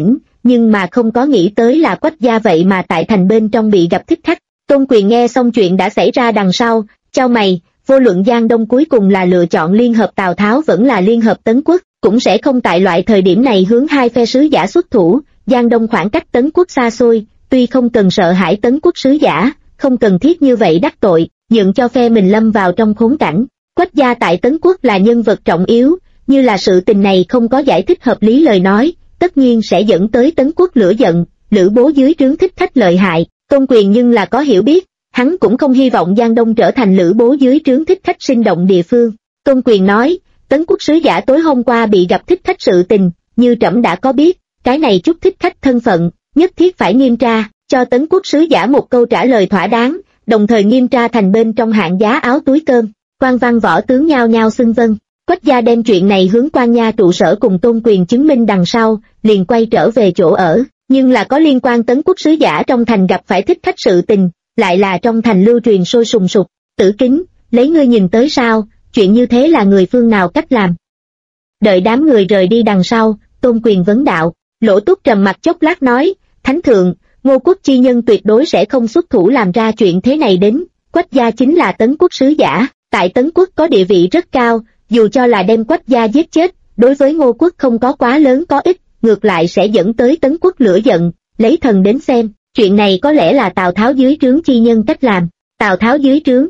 nhưng mà không có nghĩ tới là Quách gia vậy mà tại thành bên trong bị gặp thích khách. Tôn Quyền nghe xong chuyện đã xảy ra đằng sau, chau mày, vô luận Giang Đông cuối cùng là lựa chọn liên hợp Tào Tháo vẫn là liên hợp Tấn Quốc, cũng sẽ không tại loại thời điểm này hướng hai phe sứ giả xuất thủ. Giang Đông khoảng cách Tấn Quốc xa xôi, tuy không cần sợ hãi Tấn Quốc sứ giả, không cần thiết như vậy đắc tội, nhượng cho phe mình lâm vào trong khốn cảnh. Quách gia tại Tấn Quốc là nhân vật trọng yếu, như là sự tình này không có giải thích hợp lý lời nói, tất nhiên sẽ dẫn tới Tấn Quốc lửa giận. Lữ Bố dưới trướng thích khách lợi hại, Tôn Quyền nhưng là có hiểu biết, hắn cũng không hy vọng Giang Đông trở thành Lữ Bố dưới trướng thích khách sinh động địa phương. Tôn Quyền nói, Tấn Quốc sứ giả tối hôm qua bị gặp thích khách sự tình, như trẫm đã có biết, cái này chút thích khách thân phận, nhất thiết phải nghiêm tra, cho Tấn Quốc sứ giả một câu trả lời thỏa đáng, đồng thời nghiêm tra thành bên trong hạng giá áo túi cơm. Quan văn võ tướng nhao nhao xưng vâng. Quách gia đem chuyện này hướng quan nha trụ sở cùng Tôn Quyền chứng minh đằng sau, liền quay trở về chỗ ở, nhưng là có liên quan Tấn Quốc sứ giả trong thành gặp phải thích khách sự tình, lại là trong thành lưu truyền sôi sùng sục. Tử Kính, lấy ngươi nhìn tới sao, chuyện như thế là người phương nào cách làm? Đợi đám người rời đi đằng sau, Tôn Quyền vấn đạo. Lỗ Túc trầm mặt chốc lát nói, Thánh thượng, Ngô Quốc chi nhân tuyệt đối sẽ không xuất thủ làm ra chuyện thế này đến. Quách gia chính là Tấn Quốc sứ giả, tại Tấn Quốc có địa vị rất cao, dù cho là đem Quách gia giết chết, đối với Ngô Quốc không có quá lớn có ích, ngược lại sẽ dẫn tới Tấn Quốc lửa giận. Lấy thần đến xem, chuyện này có lẽ là Tào Tháo dưới trướng chi nhân cách làm. Tào Tháo dưới trướng.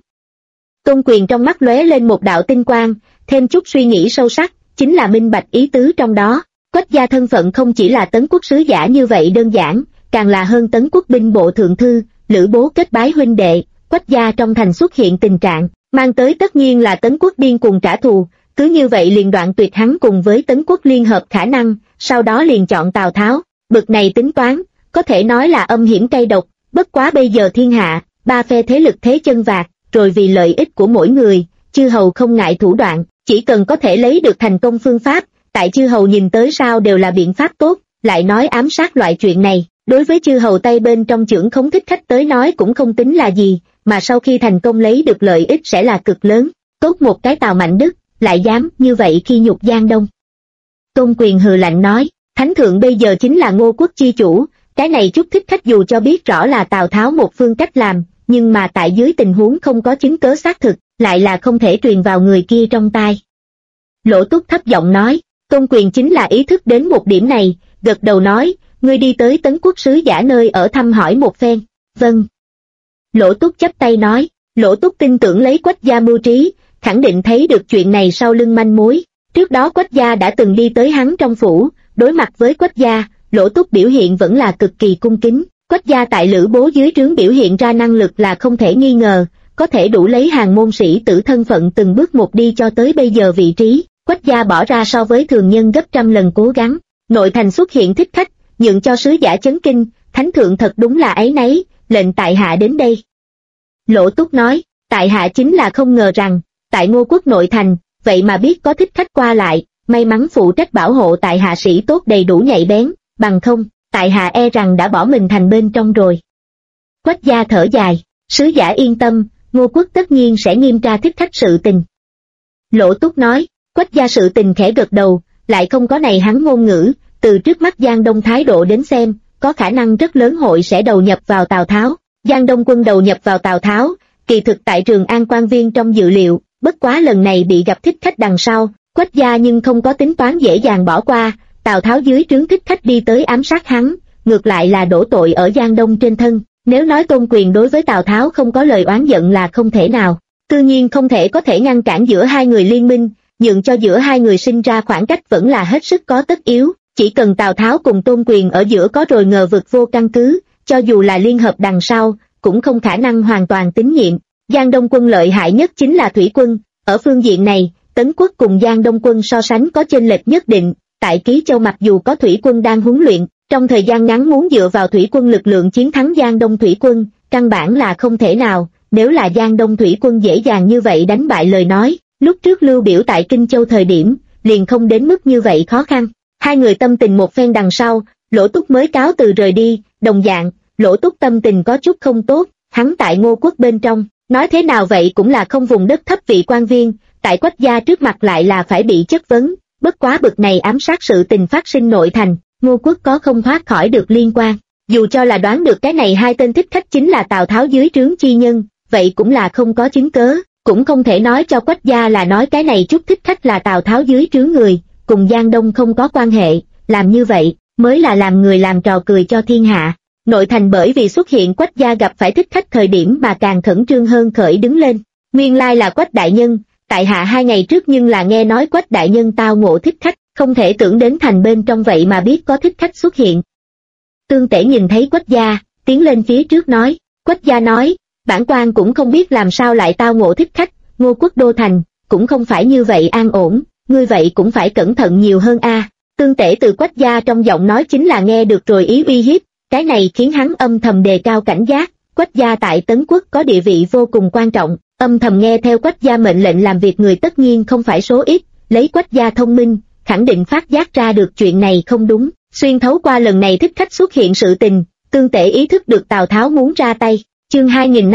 Tôn Quyền trong mắt lóe lên một đạo tinh quang, thêm chút suy nghĩ sâu sắc, chính là minh bạch ý tứ trong đó. Quách gia thân phận không chỉ là Tấn Quốc sứ giả như vậy đơn giản, càng là hơn Tấn Quốc binh bộ thượng thư, Lữ Bố kết bái huynh đệ. Quách gia trong thành xuất hiện tình trạng, mang tới tất nhiên là Tấn Quốc điên cùng trả thù, cứ như vậy liền đoạn tuyệt hắn cùng với Tấn Quốc liên hợp khả năng, sau đó liền chọn Tào Tháo. Bực này tính toán, có thể nói là âm hiểm cay độc, bất quá bây giờ thiên hạ, ba phe thế lực thế chân vạc, rồi vì lợi ích của mỗi người, chư hầu không ngại thủ đoạn, chỉ cần có thể lấy được thành công phương pháp, tại chư hầu nhìn tới sao đều là biện pháp tốt. Lại nói ám sát loại chuyện này, đối với chư hầu tay bên trong chưởng khống thích khách tới nói cũng không tính là gì, mà sau khi thành công lấy được lợi ích sẽ là cực lớn. Tốt một cái Tào Mạnh Đức, lại dám như vậy khi nhục Giang Đông. Tôn Quyền hừ lạnh nói, Thánh thượng bây giờ chính là Ngô Quốc chi chủ, cái này chút thích khách dù cho biết rõ là Tào Tháo một phương cách làm, nhưng mà tại dưới tình huống không có chứng cớ xác thực, lại là không thể truyền vào người kia trong tai. Lỗ Túc thấp giọng nói, Tôn Quyền chính là ý thức đến một điểm này, gật đầu nói, ngươi đi tới Tấn Quốc sứ giả nơi ở thăm hỏi một phen. Vâng. Lỗ Túc chắp tay nói, Lỗ Túc tin tưởng lấy Quách gia mưu trí, khẳng định thấy được chuyện này sau lưng manh mối. Trước đó Quách gia đã từng đi tới hắn trong phủ, đối mặt với Quách gia, Lỗ Túc biểu hiện vẫn là cực kỳ cung kính. Quách gia tại Lữ Bố dưới trướng biểu hiện ra năng lực là không thể nghi ngờ, có thể đủ lấy hàng môn sĩ tử thân phận từng bước một đi cho tới bây giờ vị trí. Quách gia bỏ ra so với thường nhân gấp trăm lần cố gắng. Nội thành xuất hiện thích khách, nhượng cho sứ giả chấn kinh, Thánh thượng thật đúng là áy náy, lệnh tại hạ đến đây. Lỗ Túc nói, tại hạ chính là không ngờ rằng, tại Ngô Quốc nội thành, vậy mà biết có thích khách qua lại, may mắn phụ trách bảo hộ tại hạ sĩ tốt đầy đủ nhạy bén, bằng không, tại hạ e rằng đã bỏ mình thành bên trong rồi. Quách gia thở dài, sứ giả yên tâm, Ngô Quốc tất nhiên sẽ nghiêm tra thích khách sự tình. Lỗ Túc nói, Quách gia sự tình khẽ gật đầu, lại không có này hắn ngôn ngữ, từ trước mắt Giang Đông thái độ đến xem, có khả năng rất lớn hội sẽ đầu nhập vào Tào Tháo. Giang Đông quân đầu nhập vào Tào Tháo, kỳ thực tại Trường An quan viên trong dự liệu, bất quá lần này bị gặp thích khách đằng sau, Quách gia nhưng không có tính toán dễ dàng bỏ qua, Tào Tháo dưới trướng thích khách đi tới ám sát hắn, ngược lại là đổ tội ở Giang Đông trên thân. Nếu nói Tôn Quyền đối với Tào Tháo không có lời oán giận là không thể nào, tự nhiên không thể có thể ngăn cản giữa hai người liên minh, nhượng cho giữa hai người sinh ra khoảng cách vẫn là hết sức có tất yếu. Chỉ cần Tào Tháo cùng Tôn Quyền ở giữa có rồi ngờ vực vô căn cứ, cho dù là liên hợp đằng sau, cũng không khả năng hoàn toàn tín nhiệm. Giang Đông quân lợi hại nhất chính là thủy quân, ở phương diện này, Tấn Quốc cùng Giang Đông quân so sánh có chênh lệch nhất định. Tại Ký Châu mặc dù có thủy quân đang huấn luyện, trong thời gian ngắn muốn dựa vào thủy quân lực lượng chiến thắng Giang Đông thủy quân, căn bản là không thể nào. Nếu là Giang Đông thủy quân dễ dàng như vậy đánh bại lời nói, lúc trước Lưu Biểu tại Kinh Châu thời điểm, liền không đến mức như vậy khó khăn. Hai người tâm tình một phen đằng sau, Lỗ Túc mới cáo từ rời đi. Đồng dạng, Lỗ Túc tâm tình có chút không tốt, hắn tại Ngô Quốc bên trong, nói thế nào vậy cũng là không vùng đất thấp vị quan viên, tại Quách gia trước mặt lại là phải bị chất vấn. Bất quá bực này ám sát sự tình phát sinh nội thành, Ngô Quốc có không thoát khỏi được liên quan. Dù cho là đoán được cái này hai tên thích khách chính là Tào Tháo dưới trướng chi nhân, vậy cũng là không có chứng cớ, cũng không thể nói cho Quách gia là nói cái này chút thích khách là Tào Tháo dưới trướng người, cùng Giang Đông không có quan hệ, làm như vậy mới là làm người làm trò cười cho thiên hạ. Nội thành bởi vì xuất hiện Quách gia gặp phải thích khách thời điểm mà càng khẩn trương hơn khởi đứng lên. Nguyên lai là Quách đại nhân, tại hạ 2 ngày trước nhưng là nghe nói Quách đại nhân tao ngộ thích khách, không thể tưởng đến thành bên trong vậy mà biết có thích khách xuất hiện. Tương Tể nhìn thấy Quách gia, tiến lên phía trước nói. Quách gia nói, bản quan cũng không biết làm sao lại tao ngộ thích khách, Ngô Quốc đô thành cũng không phải như vậy an ổn, ngươi vậy cũng phải cẩn thận nhiều hơn a. Tương Tể từ Quách gia trong giọng nói chính là nghe được rồi ý uy hiếp, cái này khiến hắn âm thầm đề cao cảnh giác. Quách gia tại Tấn Quốc có địa vị vô cùng quan trọng, âm thầm nghe theo Quách gia mệnh lệnh làm việc người tất nhiên không phải số ít, lấy Quách gia thông minh, khẳng định phát giác ra được chuyện này không đúng. Xuyên thấu qua lần này thích khách xuất hiện sự tình, Tương Tể ý thức được Tào Tháo muốn ra tay. Chương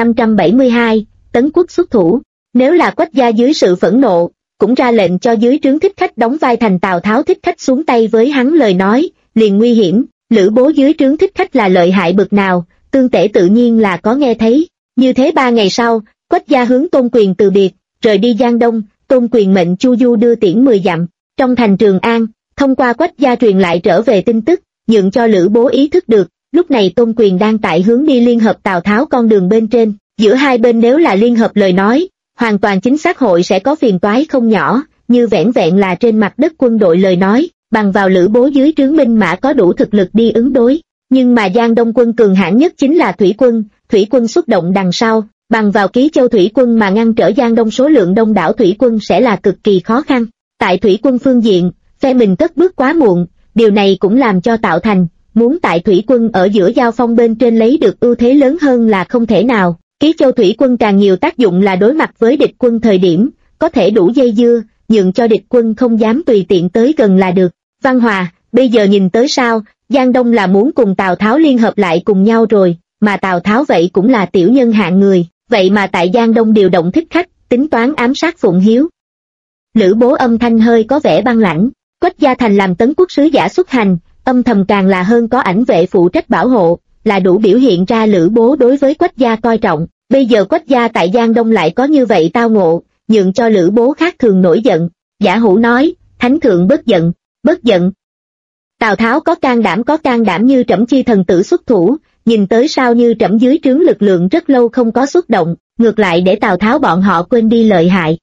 2572, Tấn Quốc xuất thủ. Nếu là Quách gia dưới sự phẫn nộ, cũng ra lệnh cho dưới trướng thích khách đóng vai thành Tào Tháo thích khách xuống tay với hắn lời nói, liền nguy hiểm. Lữ Bố dưới trướng thích khách là lợi hại bực nào, Tương Tể tự nhiên là có nghe thấy. Như thế 3 ngày sau, Quách gia hướng Tôn Quyền từ biệt, rời đi Giang Đông. Tôn Quyền mệnh Chu Du đưa tiễn 10 dặm. Trong thành Trường An, thông qua Quách gia truyền lại trở về tin tức, nhượng cho Lữ Bố ý thức được, lúc này Tôn Quyền đang tại hướng đi liên hợp Tào Tháo con đường bên trên. Giữa hai bên nếu là liên hợp lời nói, hoàn toàn chính xác hội sẽ có phiền toái không nhỏ, như vẻn vẹn là trên mặt đất quân đội lời nói, bằng vào Lữ Bố dưới trướng binh mã có đủ thực lực đi ứng đối. Nhưng mà Giang Đông quân cường hãn nhất chính là thủy quân xuất động đằng sau, bằng vào Ký Châu thủy quân mà ngăn trở Giang Đông số lượng đông đảo thủy quân sẽ là cực kỳ khó khăn. Tại thủy quân phương diện, phe mình cất bước quá muộn, điều này cũng làm cho tạo thành, muốn tại thủy quân ở giữa giao phong bên trên lấy được ưu thế lớn hơn là không thể nào. Ký Châu thủy quân càng nhiều tác dụng là đối mặt với địch quân thời điểm, có thể đủ dây dưa, nhượng cho địch quân không dám tùy tiện tới gần là được. Văn Hòa, bây giờ nhìn tới sao, Giang Đông là muốn cùng Tào Tháo liên hợp lại cùng nhau rồi, mà Tào Tháo vậy cũng là tiểu nhân hạng người, vậy mà tại Giang Đông điều động thích khách, tính toán ám sát Phụng Hiếu. Lữ Bố âm thanh hơi có vẻ băng lãnh. Quách gia thành làm Tấn Quốc sứ giả xuất hành, âm thầm càng là hơn có ảnh vệ phụ trách bảo hộ, là đủ biểu hiện ra Lữ Bố đối với Quách gia coi trọng. Bây giờ Quách gia tại Giang Đông lại có như vậy tao ngộ, nhượng cho Lữ Bố khác thường nổi giận. Giả Hủ nói, thánh thượng bất giận, bất giận. Tào Tháo có can đảm như trẫm chi thần tử xuất thủ, nhìn tới sao như trẫm dưới trướng lực lượng rất lâu không có xuất động, ngược lại để Tào Tháo bọn họ quên đi lợi hại.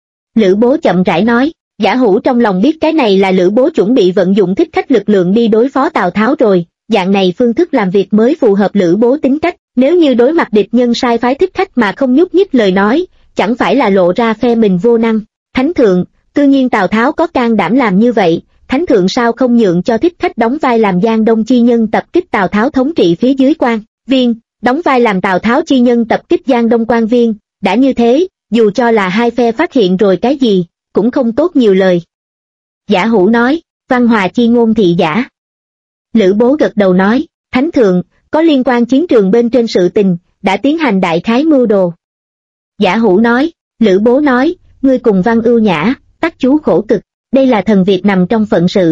Lữ Bố chậm rãi nói. Giả Hủ trong lòng biết cái này là Lữ Bố chuẩn bị vận dụng thích khách lực lượng đi đối phó Tào Tháo rồi, dạng này phương thức làm việc mới phù hợp Lữ Bố tính cách, nếu như đối mặt địch nhân sai phái thích khách mà không nhúc nhích lời nói, chẳng phải là lộ ra phe mình vô năng. Thánh thượng, tự nhiên Tào Tháo có can đảm làm như vậy, thánh thượng sao không nhượng cho thích khách đóng vai làm Giang Đông chi nhân tập kích Tào Tháo thống trị phía dưới quan viên, đóng vai làm Tào Tháo chi nhân tập kích Giang Đông quan viên, đã như thế, dù cho là hai phe phát hiện rồi cái gì, cũng không tốt nhiều lời. Giả Hủ nói, Văn Hòa chi ngôn thị giả. Lữ Bố gật đầu nói, thánh thượng, có liên quan chiến trường bên trên sự tình, đã tiến hành đại khái mưu đồ. Giả Hủ nói, Lữ Bố nói, ngươi cùng Văn ưu nhã, tắc chú khổ cực, đây là thần việc nằm trong phận sự.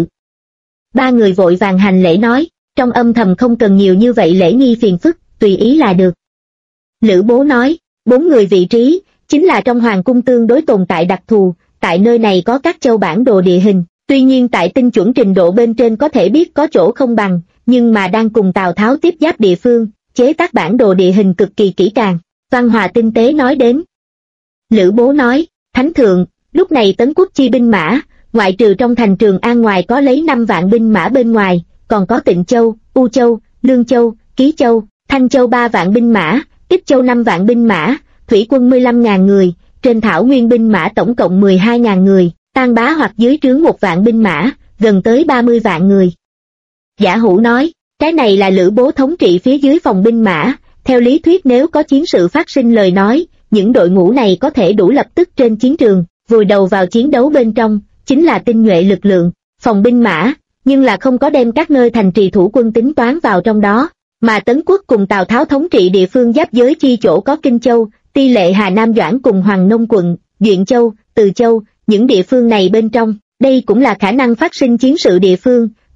3 người vội vàng hành lễ nói, trong âm thầm không cần nhiều như vậy lễ nghi phiền phức, tùy ý là được. Lữ Bố nói, 4 người vị trí, chính là trong hoàng cung tương đối tồn tại đặc thù, tại nơi này có các châu bản đồ địa hình, tuy nhiên tại tinh chuẩn trình độ bên trên có thể biết có chỗ không bằng, nhưng mà đang cùng Tào Tháo tiếp giáp địa phương, chế tác bản đồ địa hình cực kỳ kỹ càng. Văn Hòa tinh tế nói đến. Lữ Bố nói, thánh thượng, lúc này Tấn Quốc chi binh mã, ngoại trừ trong thành Trường An ngoài có lấy 5 vạn binh mã bên ngoài, còn có Tịnh Châu, U Châu, Lương Châu, Ký Châu, Thanh Châu 3 vạn binh mã, Kích Châu 5 vạn binh mã, thủy quân 15.000 người, trên thảo nguyên binh mã tổng cộng 12.000 người, Tan Bá hoặc dưới trướng 1 vạn binh mã, gần tới 30 vạn người. Giả Hủ nói, cái này là Lữ Bố thống trị phía dưới phòng binh mã, theo lý thuyết nếu có chiến sự phát sinh lời nói, những đội ngũ này có thể đủ lập tức trên chiến trường, vùi đầu vào chiến đấu bên trong, chính là tinh nhuệ lực lượng, phòng binh mã, nhưng là không có đem các nơi thành trì thủ quân tính toán vào trong đó, mà Tấn Quốc cùng Tào Tháo thống trị địa phương giáp giới chi chỗ có Kinh Châu, Ti Lệ Hà Nam Doãn cùng Hoàng Nông quận, Duyện Châu, Từ Châu, những địa phương này bên trong, đây cũng là khả năng phát sinh chiến sự địa phương,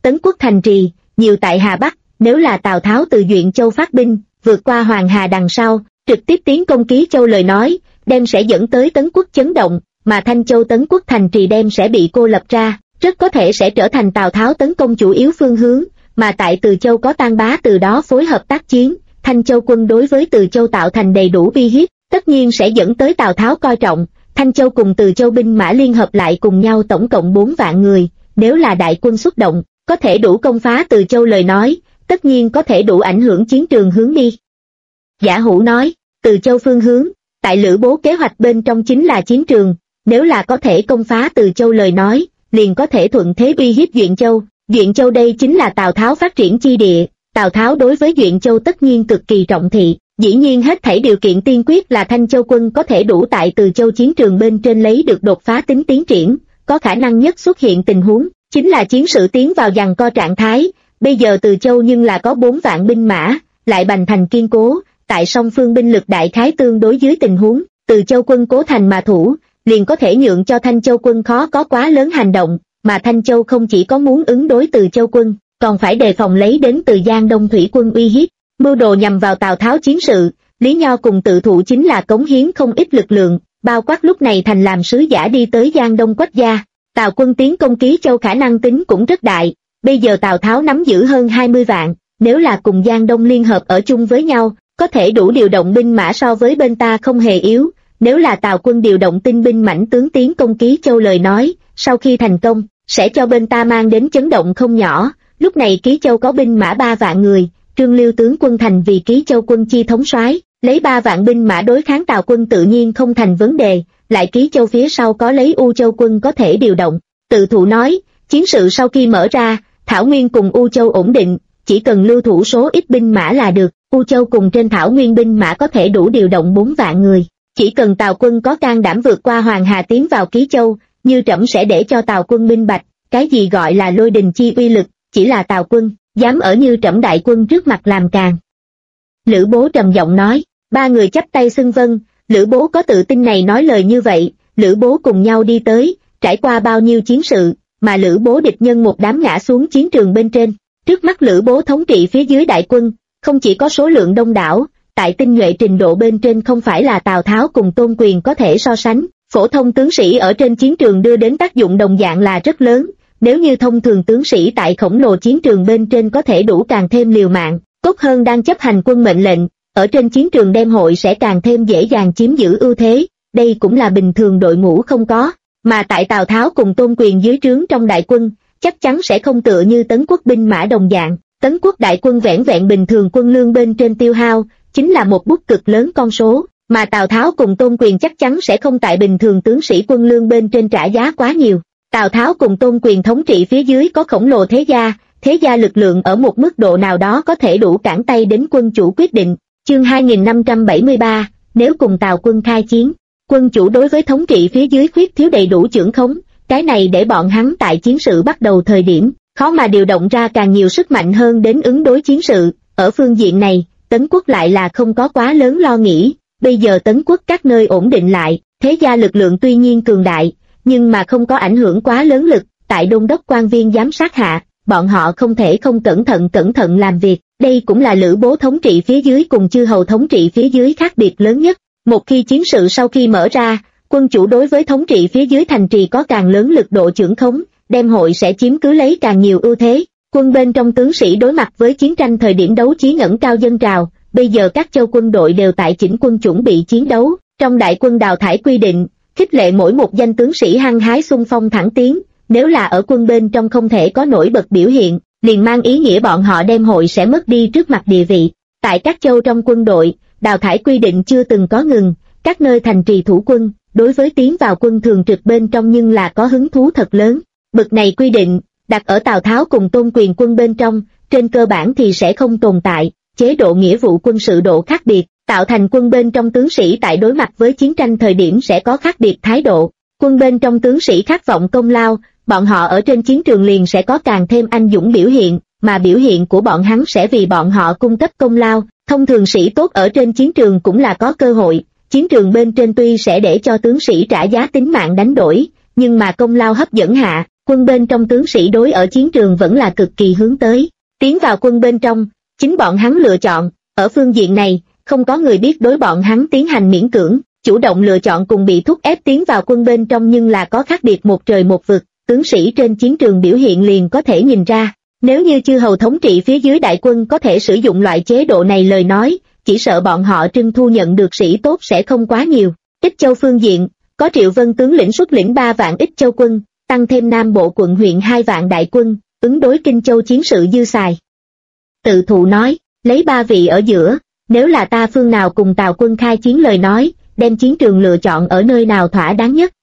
Tấn quốc thành trì, nhiều tại Hà Bắc, nếu là Tào Tháo từ Duyện Châu phát binh, vượt qua Hoàng Hà đằng sau, trực tiếp tiến công Ký Châu lời nói, đem sẽ dẫn tới Tấn quốc chấn động, mà Thanh Châu Tấn quốc thành trì đem sẽ bị cô lập ra, rất có thể sẽ trở thành Tào Tháo tấn công chủ yếu phương hướng, mà tại Từ Châu có Tan Bá từ đó phối hợp tác chiến, Thanh Châu quân đối với Từ Châu tạo thành đầy đủ uy hiếp, tất nhiên sẽ dẫn tới Tào Tháo coi trọng. Thanh Châu cùng Từ Châu binh mã liên hợp lại cùng nhau tổng cộng 4 vạn người, nếu là đại quân xuất động, có thể đủ công phá Từ Châu lời nói, tất nhiên có thể đủ ảnh hưởng chiến trường hướng đi. Giả Hữu nói, Từ Châu phương hướng, tại Lữ Bố kế hoạch bên trong chính là chiến trường, nếu là có thể công phá Từ Châu lời nói, liền có thể thuận thế uy hiếp Duyện Châu. Duyện Châu đây chính là Tào Tháo phát triển chi địa, Tào Tháo đối với Duyện Châu tất nhiên cực kỳ trọng thị, dĩ nhiên hết thảy điều kiện tiên quyết là Thanh Châu quân có thể đủ tại Từ Châu chiến trường bên trên lấy được đột phá tính tiến triển, có khả năng nhất xuất hiện tình huống, chính là chiến sự tiến vào giằng co trạng thái, bây giờ Từ Châu nhưng là có 4 vạn binh mã, lại bành thành kiên cố, tại song phương binh lực đại khái tương đối dưới tình huống, Từ Châu quân cố thành mà thủ, liền có thể nhượng cho Thanh Châu quân khó có quá lớn hành động, mà Thanh Châu không chỉ có muốn ứng đối Từ Châu quân, còn phải đề phòng lấy đến từ Giang Đông thủy quân uy hiếp, mưu đồ nhằm vào Tào Tháo chiến sự. Lý Nho cùng Tự Thụ chính là cống hiến không ít lực lượng, bao quát lúc này thành làm sứ giả đi tới Giang Đông Quách gia. Tào quân tiến công Ký Châu khả năng tính cũng rất đại, bây giờ Tào Tháo nắm giữ hơn 20 vạn, nếu là cùng Giang Đông liên hợp ở chung với nhau, có thể đủ điều động binh mã so với bên ta không hề yếu. Nếu là Tào quân điều động tinh binh mãnh tướng tiến công Ký Châu lời nói, sau khi thành công, sẽ cho bên ta mang đến chấn động không nhỏ. Lúc này Ký Châu có binh mã 3 vạn người, Trương Liêu tướng quân thành vì Ký Châu quân chi thống soái, lấy 3 vạn binh mã đối kháng Tào quân tự nhiên không thành vấn đề, lại Ký Châu phía sau có lấy U Châu quân có thể điều động. Tự Thụ nói, chiến sự sau khi mở ra, Thảo Nguyên cùng U Châu ổn định, chỉ cần lưu thủ số ít binh mã là được, U Châu cùng trên Thảo Nguyên binh mã có thể đủ điều động 4 vạn người, chỉ cần Tào quân có can đảm vượt qua Hoàng Hà tiến vào Ký Châu, như trẫm sẽ để cho Tào quân minh bạch, cái gì gọi là lôi đình chi uy lực, chỉ là Tào quân dám ở như trẫm đại quân trước mặt làm càn. Lữ Bố trầm giọng nói, 3 người chắp tay xưng vâng. Lữ Bố có tự tin này nói lời như vậy, Lữ Bố cùng nhau đi tới, trải qua bao nhiêu chiến sự, mà Lữ Bố địch nhân một đám ngã xuống chiến trường bên trên. Trước mắt Lữ Bố thống trị phía dưới đại quân, không chỉ có số lượng đông đảo, tại tinh nhuệ trình độ bên trên không phải là Tào Tháo cùng Tôn Quyền có thể so sánh, phổ thông tướng sĩ ở trên chiến trường đưa đến tác dụng đồng dạng là rất lớn. Nếu như thông thường tướng sĩ tại khổng lồ chiến trường bên trên có thể đủ càng thêm liều mạng, tốt hơn đang chấp hành quân mệnh lệnh, ở trên chiến trường đem hội sẽ càng thêm dễ dàng chiếm giữ ưu thế, đây cũng là bình thường đội ngũ không có, mà tại Tào Tháo cùng Tôn Quyền dưới trướng trong đại quân, chắc chắn sẽ không tựa như Tấn quốc binh mã đồng dạng, Tấn quốc đại quân vẻn vẹn bình thường quân lương bên trên tiêu hao, chính là một bút cực lớn con số, mà Tào Tháo cùng Tôn Quyền chắc chắn sẽ không tại bình thường tướng sĩ quân lương bên trên trả giá quá nhiều. Tào Tháo cùng Tôn Quyền thống trị phía dưới có khổng lồ thế gia lực lượng ở một mức độ nào đó có thể đủ cản tay đến quân chủ quyết định. Chương 2573, nếu cùng Tào quân khai chiến, quân chủ đối với thống trị phía dưới khuyết thiếu đầy đủ chưởng khống, cái này để bọn hắn tại chiến sự bắt đầu thời điểm, khó mà điều động ra càng nhiều sức mạnh hơn đến ứng đối chiến sự. Ở phương diện này, Tấn quốc lại là không có quá lớn lo nghĩ, bây giờ Tấn quốc các nơi ổn định lại, thế gia lực lượng tuy nhiên cường đại, nhưng mà không có ảnh hưởng quá lớn lực, tại đôn đốc quan viên giám sát hạ, bọn họ không thể không cẩn thận làm việc, đây cũng là Lữ Bố thống trị phía dưới cùng chư hầu thống trị phía dưới khác biệt lớn nhất. Một khi chiến sự sau khi mở ra, quân chủ đối với thống trị phía dưới thành trì có càng lớn lực độ chưởng khống, đem hội sẽ chiếm cứ lấy càng nhiều ưu thế. Quân bên trong tướng sĩ đối mặt với chiến tranh thời điểm đấu trí ngẩng cao dâng trào, bây giờ các châu quân đội đều tại chỉnh quân chuẩn bị chiến đấu, trong đại quân đào thải quy định, khích lệ mỗi một danh tướng sĩ hăng hái xung phong thẳng tiến, nếu là ở quân bên trong không thể có nổi bật biểu hiện, liền mang ý nghĩa bọn họ đem hội sẽ mất đi trước mặt địa vị. Tại các châu trong quân đội, đào thải quy định chưa từng có ngừng, các nơi thành trì thủ quân, đối với tiến vào quân thường trực bên trong nhưng là có hứng thú thật lớn. Bực này quy định, đặt ở Tào Tháo cùng Tôn Quyền quân bên trong, trên cơ bản thì sẽ không tồn tại, chế độ nghĩa vụ quân sự độ khác biệt, tạo thành quân bên trong tướng sĩ tại đối mặt với chiến tranh thời điểm sẽ có khác biệt thái độ. Quân bên trong tướng sĩ khát vọng công lao, bọn họ ở trên chiến trường liền sẽ có càng thêm anh dũng biểu hiện, mà biểu hiện của bọn hắn sẽ vì bọn họ cung cấp công lao. Thông thường sĩ tốt ở trên chiến trường cũng là có cơ hội, chiến trường bên trên tuy sẽ để cho tướng sĩ trả giá tính mạng đánh đổi, nhưng mà công lao hấp dẫn hạ, quân bên trong tướng sĩ đối ở chiến trường vẫn là cực kỳ hướng tới. Tiến vào quân bên trong, chính bọn hắn lựa chọn, ở phương diện này, không có người biết đối bọn hắn tiến hành miễn cưỡng, chủ động lựa chọn cùng bị thúc ép tiến vào quân bên trong nhưng là có khác biệt một trời một vực, tướng sĩ trên chiến trường biểu hiện liền có thể nhìn ra. Nếu như chư hầu thống trị phía dưới đại quân có thể sử dụng loại chế độ này lời nói, chỉ sợ bọn họ trưng thu nhận được sĩ tốt sẽ không quá nhiều. Ích Châu phương diện, có Triệu Vân tướng lĩnh xuất lĩnh 3 vạn Ích Châu quân, tăng thêm Nam Bộ quận huyện 2 vạn đại quân, ứng đối Kinh Châu chiến sự dư xài. Tự thụ nói, lấy 3 vị ở giữa, nếu là ta phương nào cùng Tào quân khai chiến lời nói, đem chiến trường lựa chọn ở nơi nào thỏa đáng nhất.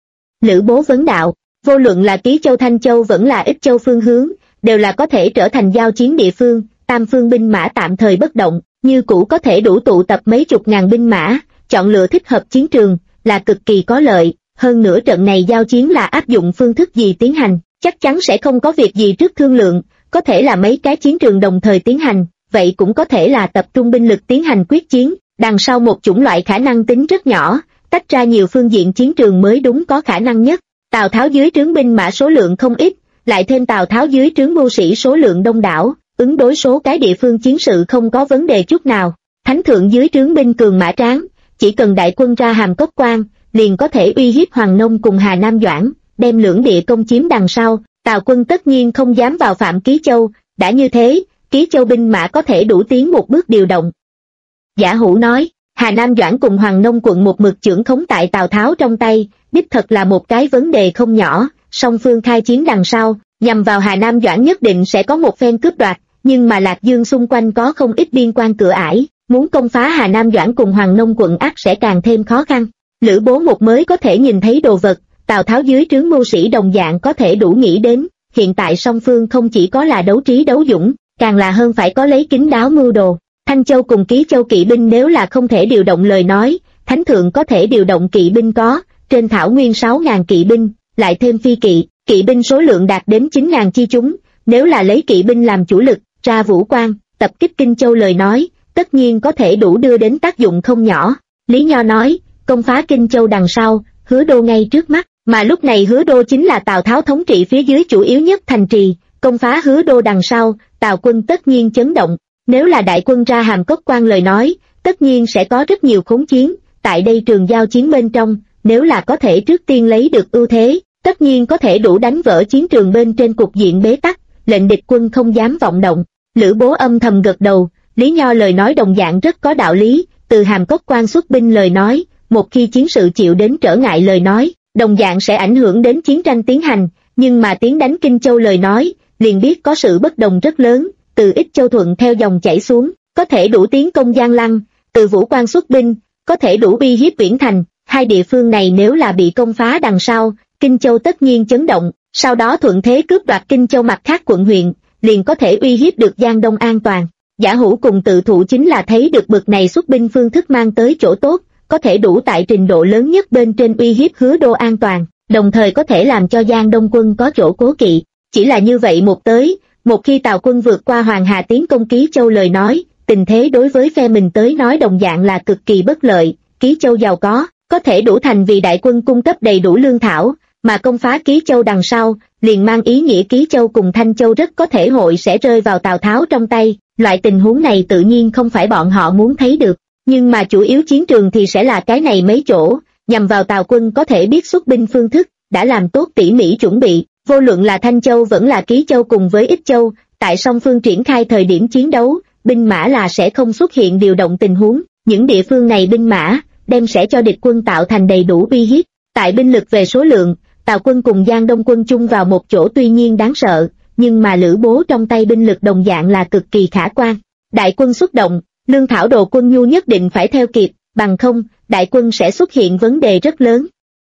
Lữ Bố vấn đạo, vô luận là Ký Châu Thanh Châu vẫn là Ích Châu phương hướng, đều là có thể trở thành giao chiến địa phương, tam phương binh mã tạm thời bất động, như cũ có thể đủ tụ tập mấy chục ngàn binh mã, chọn lựa thích hợp chiến trường, là cực kỳ có lợi, hơn nữa trận này giao chiến là áp dụng phương thức gì tiến hành, chắc chắn sẽ không có việc gì trước thương lượng, có thể là mấy cái chiến trường đồng thời tiến hành, vậy cũng có thể là tập trung binh lực tiến hành quyết chiến, đằng sau một chủng loại khả năng tính rất nhỏ, tách ra nhiều phương diện chiến trường mới đúng có khả năng nhất. Tào Tháo dưới trướng binh mã số lượng không ít, lại thêm Tào Tháo dưới trướng mưu sĩ số lượng đông đảo, ứng đối số cái địa phương chiến sự không có vấn đề chút nào. Thánh thượng dưới trướng binh cường mã tráng, chỉ cần đại quân ra Hàm Cốc Quan, liền có thể uy hiếp Hoàng Nông cùng Hà Nam Doãn, đem lưỡng địa công chiếm đằng sau, Tào quân tất nhiên không dám vào phạm Ký Châu, đã như thế, Ký Châu binh mã có thể đủ tiến một bước điều động. Giả Hữu nói, Hà Nam Doãn cùng Hoàng Nông quận một mực chưởng khống tại Tào Tháo trong tay, đích thật là một cái vấn đề không nhỏ, song phương khai chiến đằng sau, nhằm vào Hà Nam Doãn nhất định sẽ có một phen cướp đoạt, nhưng mà Lạc Dương xung quanh có không ít biên quan cửa ải, muốn công phá Hà Nam Doãn cùng Hoàng Nông quận ắt sẽ càng thêm khó khăn. Lữ Bố một mới có thể nhìn thấy đồ vật, Tào Tháo dưới trướng mưu sĩ đồng dạng có thể đủ nghĩ đến, hiện tại song phương không chỉ có là đấu trí đấu dũng, càng là hơn phải có lấy kín đáo mưu đồ. Thanh Châu cùng Ký Châu kỵ binh nếu là không thể điều động lời nói, Thánh thượng có thể điều động kỵ binh có, trên thảo nguyên 6.000 kỵ binh, lại thêm phi kỵ, kỵ binh số lượng đạt đến 9.000 chi chúng, nếu là lấy kỵ binh làm chủ lực, ra vũ quan, tập kích Kinh Châu lời nói, tất nhiên có thể đủ đưa đến tác dụng không nhỏ. Lý Nho nói, công phá Kinh Châu đằng sau, Hứa Đô ngay trước mắt, mà lúc này Hứa Đô chính là Tào Tháo thống trị phía dưới chủ yếu nhất thành trì, công phá Hứa Đô đằng sau, Tào quân tất nhiên chấn động. Nếu là đại quân ra Hàm Cốc Quan lời nói, tất nhiên sẽ có rất nhiều khốn chiến, tại đây trường giao chiến bên trong, nếu là có thể trước tiên lấy được ưu thế, tất nhiên có thể đủ đánh vỡ chiến trường bên trên cục diện bế tắc, lệnh địch quân không dám vọng động. Lữ Bố âm thầm gật đầu, Lý Nho lời nói đồng dạng rất có đạo lý, từ Hàm Cốc Quan xuất binh lời nói, một khi chiến sự chịu đến trở ngại lời nói, đồng dạng sẽ ảnh hưởng đến chiến tranh tiến hành, nhưng mà tiến đánh Kinh Châu lời nói, liền biết có sự bất đồng rất lớn. Từ Ích Châu thuận theo dòng chảy xuống, có thể đủ tiến công Giang Lăng, từ Vũ Quan xuất binh, có thể đủ uy hiếp Uyển Thành, hai địa phương này nếu là bị công phá đằng sau, Kinh Châu tất nhiên chấn động, sau đó thuận thế cướp đoạt Kinh Châu mặt khác quận huyện, liền có thể uy hiếp được Giang Đông an toàn. Giả Hữu cùng Tự Thụ chính là thấy được bực này xuất binh phương thức mang tới chỗ tốt, có thể đủ tại trình độ lớn nhất bên trên uy hiếp Hứa Đô an toàn, đồng thời có thể làm cho Giang Đông quân có chỗ cố kỵ. Chỉ là như vậy một khi Tào quân vượt qua Hoàng Hà tiến công Ký Châu lời nói, tình thế đối với phe mình tới nói đồng dạng là cực kỳ bất lợi. Ký Châu giàu có thể đủ thành vì đại quân cung cấp đầy đủ lương thảo, mà công phá Ký Châu đằng sau, liền mang ý nghĩa Ký Châu cùng Thanh Châu rất có thể hội sẽ rơi vào Tào Tháo trong tay. Loại tình huống này tự nhiên không phải bọn họ muốn thấy được, nhưng mà chủ yếu chiến trường thì sẽ là cái này mấy chỗ, nhằm vào Tào quân có thể biết xuất binh phương thức, đã làm tốt tỉ mỉ chuẩn bị. Vô luận là Thanh Châu vẫn là Ký Châu cùng với Ích Châu, tại song phương triển khai thời điểm chiến đấu, binh mã là sẽ không xuất hiện điều động tình huống, những địa phương này binh mã, đem sẽ cho địch quân tạo thành đầy đủ uy hiếp. Tại binh lực về số lượng, Tào quân cùng Giang Đông quân chung vào một chỗ tuy nhiên đáng sợ, nhưng mà Lữ Bố trong tay binh lực đồng dạng là cực kỳ khả quan. Đại quân xuất động, lương thảo đồ quân nhu nhất định phải theo kịp, bằng không, đại quân sẽ xuất hiện vấn đề rất lớn.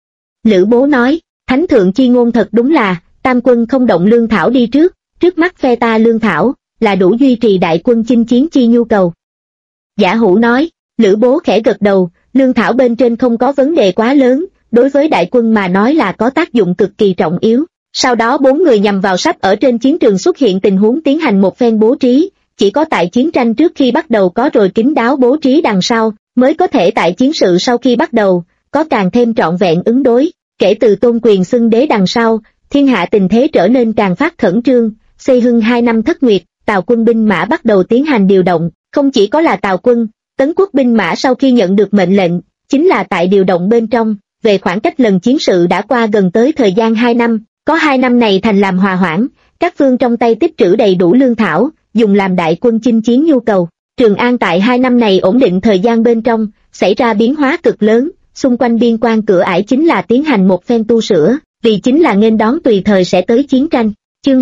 Lữ Bố nói, Thánh thượng chi ngôn thật đúng là, tam quân không động lương thảo đi trước mắt phe ta lương thảo, là đủ duy trì đại quân chinh chiến chi nhu cầu. Giả Hữu nói, Lữ Bố khẽ gật đầu, lương thảo bên trên không có vấn đề quá lớn, đối với đại quân mà nói là có tác dụng cực kỳ trọng yếu. Sau đó 4 người nhằm vào sắp ở trên chiến trường xuất hiện tình huống tiến hành một phen bố trí, chỉ có tại chiến tranh trước khi bắt đầu có rồi kín đáo bố trí đằng sau, mới có thể tại chiến sự sau khi bắt đầu, có càng thêm trọn vẹn ứng đối. Kể từ Tôn Quyền xưng đế đằng sau, thiên hạ tình thế trở nên càng phát khẩn trương. Xây Hưng 2 năm thất nguyệt, Tào quân binh mã bắt đầu tiến hành điều động, không chỉ có là Tào quân, Tấn quốc binh mã sau khi nhận được mệnh lệnh, chính là tại điều động bên trong. Về khoảng cách lần chiến sự đã qua gần tới thời gian 2 năm, có 2 năm này thành làm hòa hoãn, các phương trong tay tích trữ đầy đủ lương thảo, dùng làm đại quân chinh chiến nhu cầu. Trường An tại 2 năm này ổn định thời gian bên trong, xảy ra biến hóa cực lớn, xung quanh biên quan cửa ải chính là tiến hành một phen tu sửa, vì chính là nghênh đón tùy thời sẽ tới chiến tranh. Chương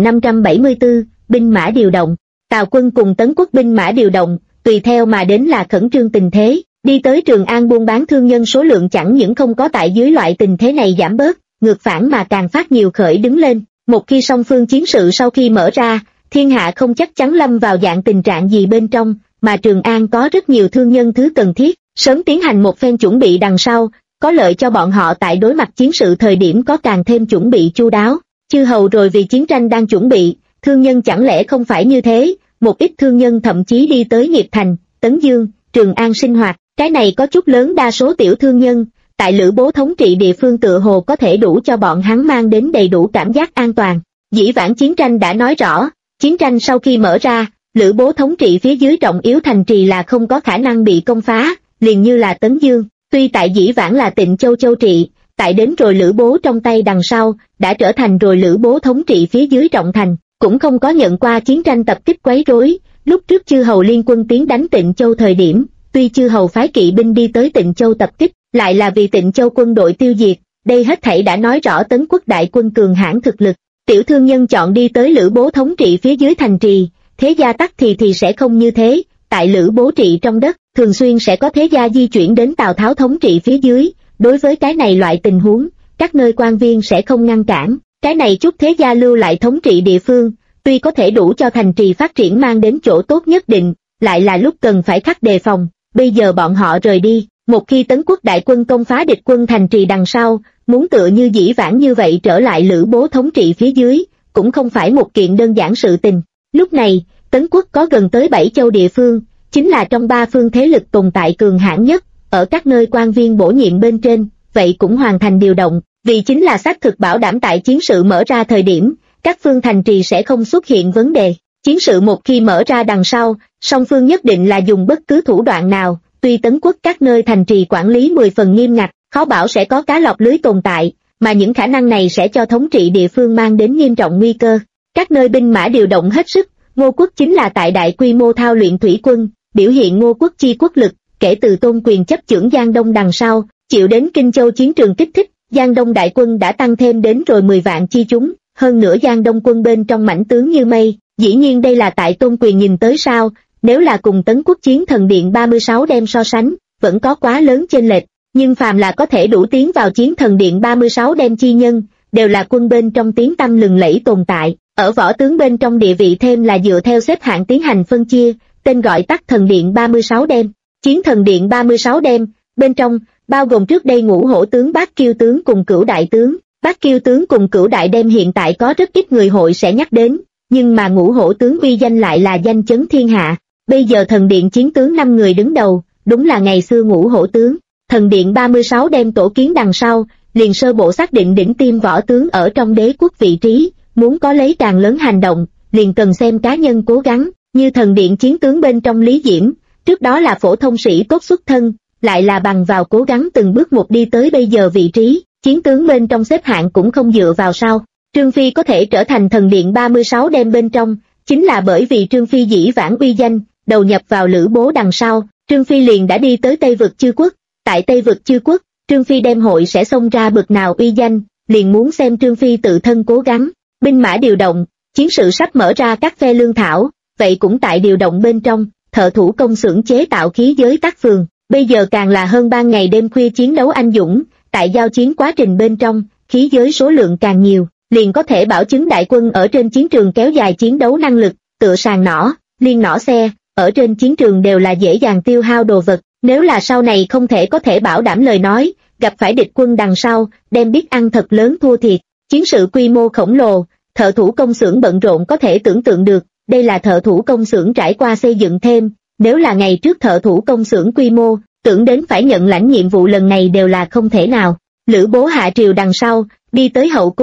2574, binh mã điều động. Tào quân cùng Tấn quốc binh mã điều động, tùy theo mà đến là khẩn trương tình thế. Đi tới Trường An buôn bán thương nhân số lượng chẳng những không có tại dưới loại tình thế này giảm bớt, ngược phản mà càng phát nhiều khởi đứng lên. Một khi song phương chiến sự sau khi mở ra, thiên hạ không chắc chắn lâm vào dạng tình trạng gì bên trong, mà Trường An có rất nhiều thương nhân thứ cần thiết, sớm tiến hành một phen chuẩn bị đằng sau, có lợi cho bọn họ tại đối mặt chiến sự thời điểm có càng thêm chuẩn bị chu đáo. Chư hầu rồi vì chiến tranh đang chuẩn bị, thương nhân chẳng lẽ không phải như thế, một ít thương nhân thậm chí đi tới Nghiệp Thành, Tấn Dương, Trường An sinh hoạt, cái này có chút lớn đa số tiểu thương nhân, tại Lữ Bố thống trị địa phương tựa hồ có thể đủ cho bọn hắn mang đến đầy đủ cảm giác an toàn. Dĩ vãng chiến tranh đã nói rõ, chiến tranh sau khi mở ra, Lữ Bố thống trị phía dưới trọng yếu thành trì là không có khả năng bị công phá, liền như là Tấn Dương, tuy tại dĩ vãng là Tịnh Châu châu trị, tại đến rồi Lữ Bố trong tay đằng sau, đã trở thành rồi Lữ Bố thống trị phía dưới trọng thành, cũng không có nhận qua chiến tranh tập kích quấy rối. Lúc trước chư hầu liên quân tiến đánh Tịnh Châu thời điểm, tuy chư hầu phái kỵ binh đi tới Tịnh Châu tập kích, lại là vì Tịnh Châu quân đội tiêu diệt, đây hết thảy đã nói rõ Tấn quốc đại quân cường hãn thực lực. Tiểu thương nhân chọn đi tới Lữ Bố thống trị phía dưới thành trì, thế gia tắc thì sẽ không như thế, tại Lữ Bố trị trong đất, thường xuyên sẽ có thế gia di chuyển đến Tào Tháo thống trị phía dưới, đối với cái này loại tình huống, các nơi quan viên sẽ không ngăn cản, cái này chút thế gia lưu lại thống trị địa phương, tuy có thể đủ cho thành trì phát triển mang đến chỗ tốt nhất định, lại là lúc cần phải khắc đề phòng. Bây giờ bọn họ rời đi, một khi Tấn quốc đại quân công phá địch quân thành trì đằng sau, muốn tựa như dĩ vãng như vậy trở lại Lữ Bố thống trị phía dưới, cũng không phải một kiện đơn giản sự tình. Lúc này, Tấn quốc có gần tới 7 châu địa phương, chính là trong 3 phương thế lực tồn tại cường hãn nhất, ở các nơi quan viên bổ nhiệm bên trên, vậy cũng hoàn thành điều động, vì chính là xác thực bảo đảm tại chiến sự mở ra thời điểm, các phương thành trì sẽ không xuất hiện vấn đề. Chiến sự một khi mở ra đằng sau, song phương nhất định là dùng bất cứ thủ đoạn nào, tuy Tấn quốc các nơi thành trì quản lý 10 phần nghiêm ngặt, khó bảo sẽ có cá lọt lưới tồn tại, mà những khả năng này sẽ cho thống trị địa phương mang đến nghiêm trọng nguy cơ. Các nơi binh mã điều động hết sức, Ngô quốc chính là tại đại quy mô thao luyện thủy quân, biểu hiện Ngô quốc chi quốc lực, kể từ Tôn Quyền chấp chưởng Giang Đông đằng sau, chịu đến Kinh Châu chiến trường kích thích, Giang Đông đại quân đã tăng thêm đến rồi 10 vạn chi chúng, hơn nữa Giang Đông quân bên trong mãnh tướng như mây, dĩ nhiên đây là tại Tôn Quyền nhìn tới sao, nếu là cùng Tấn quốc chiến thần điện 36 đem so sánh, vẫn có quá lớn chênh lệch, nhưng phàm là có thể đủ tiến vào chiến thần điện 36 đem chi nhân, đều là quân bên trong tiếng tăm lừng lẫy tồn tại, ở võ tướng bên trong địa vị thêm là dựa theo xếp hạng tiến hành phân chia, tên gọi tắt thần điện 36 đem. Chiến thần điện 36 đem, bên trong, bao gồm trước đây Ngũ Hổ tướng Bát Kiêu tướng cùng Cửu Đại tướng. Bát Kiêu tướng cùng Cửu Đại đem hiện tại có rất ít người hội sẽ nhắc đến, nhưng mà Ngũ Hổ tướng uy danh lại là danh chấn thiên hạ. Bây giờ thần điện chiến tướng 5 người đứng đầu, đúng là ngày xưa Ngũ Hổ tướng. Thần điện 36 đem tổ kiến đằng sau, liền sơ bộ xác định đỉnh tiêm võ tướng ở trong đế quốc vị trí, muốn có lấy càng lớn hành động, liền cần xem cá nhân cố gắng, như thần điện chiến tướng bên trong Lý Diễm, trước đó là phổ thông sĩ tốt xuất thân, lại là bằng vào cố gắng từng bước một đi tới bây giờ vị trí, chiến tướng bên trong xếp hạng cũng không dựa vào sau. Trương Phi có thể trở thành thần điện 36 đem bên trong, chính là bởi vì Trương Phi dĩ vãng uy danh, đầu nhập vào Lữ Bố đằng sau, Trương Phi liền đã đi tới Tây vực chư quốc, tại Tây vực chư quốc, Trương Phi đem hội sẽ xông ra bực nào uy danh, liền muốn xem Trương Phi tự thân cố gắng, binh mã điều động, chiến sự sắp mở ra các phe lương thảo, vậy cũng tại điều động bên trong, thợ thủ công xưởng chế tạo khí giới tác phường, bây giờ càng là hơn ban ngày đêm khuya chiến đấu anh dũng, tại giao chiến quá trình bên trong, khí giới số lượng càng nhiều, liền có thể bảo chứng đại quân ở trên chiến trường kéo dài chiến đấu năng lực, tựa sàng nỏ, liên nỏ xe, ở trên chiến trường đều là dễ dàng tiêu hao đồ vật, nếu là sau này không có thể bảo đảm lời nói, gặp phải địch quân đằng sau, đem biết ăn thật lớn thua thiệt, chiến sự quy mô khổng lồ, thợ thủ công xưởng bận rộn có thể tưởng tượng được, đây là thợ thủ công xưởng trải qua xây dựng thêm, nếu là ngày trước thợ thủ công xưởng quy mô, tưởng đến phải nhận lãnh nhiệm vụ lần này đều là không thể nào. Lữ Bố hạ triều đằng sau, đi tới hậu cung,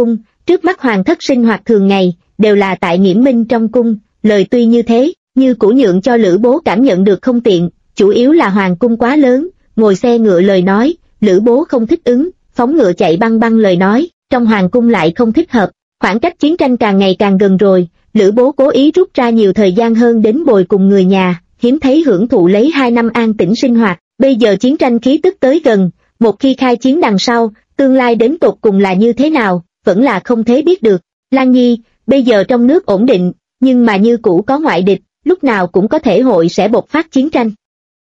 Trước mắt hoàng thất sinh hoạt thường ngày, đều là tại Nghiễm Minh trong cung, lời tuy như thế, như cũ nhượng cho Lữ Bố cảm nhận được không tiện, chủ yếu là hoàng cung quá lớn, ngồi xe ngựa lời nói, Lữ Bố không thích ứng, phóng ngựa chạy băng băng lời nói, trong hoàng cung lại không thích hợp. Khoảng cách chiến tranh càng ngày càng gần rồi, Lữ Bố cố ý rút ra nhiều thời gian hơn đến bồi cùng người nhà, hiếm thấy hưởng thụ lấy 2 năm an tĩnh sinh hoạt. Bây giờ chiến tranh khí tức tới gần, một khi khai chiến đằng sau, tương lai đến tột cùng là như thế nào, vẫn là không thể biết được. Lan Nhi, bây giờ trong nước ổn định, nhưng mà như cũ có ngoại địch, lúc nào cũng có thể hội sẽ bộc phát chiến tranh.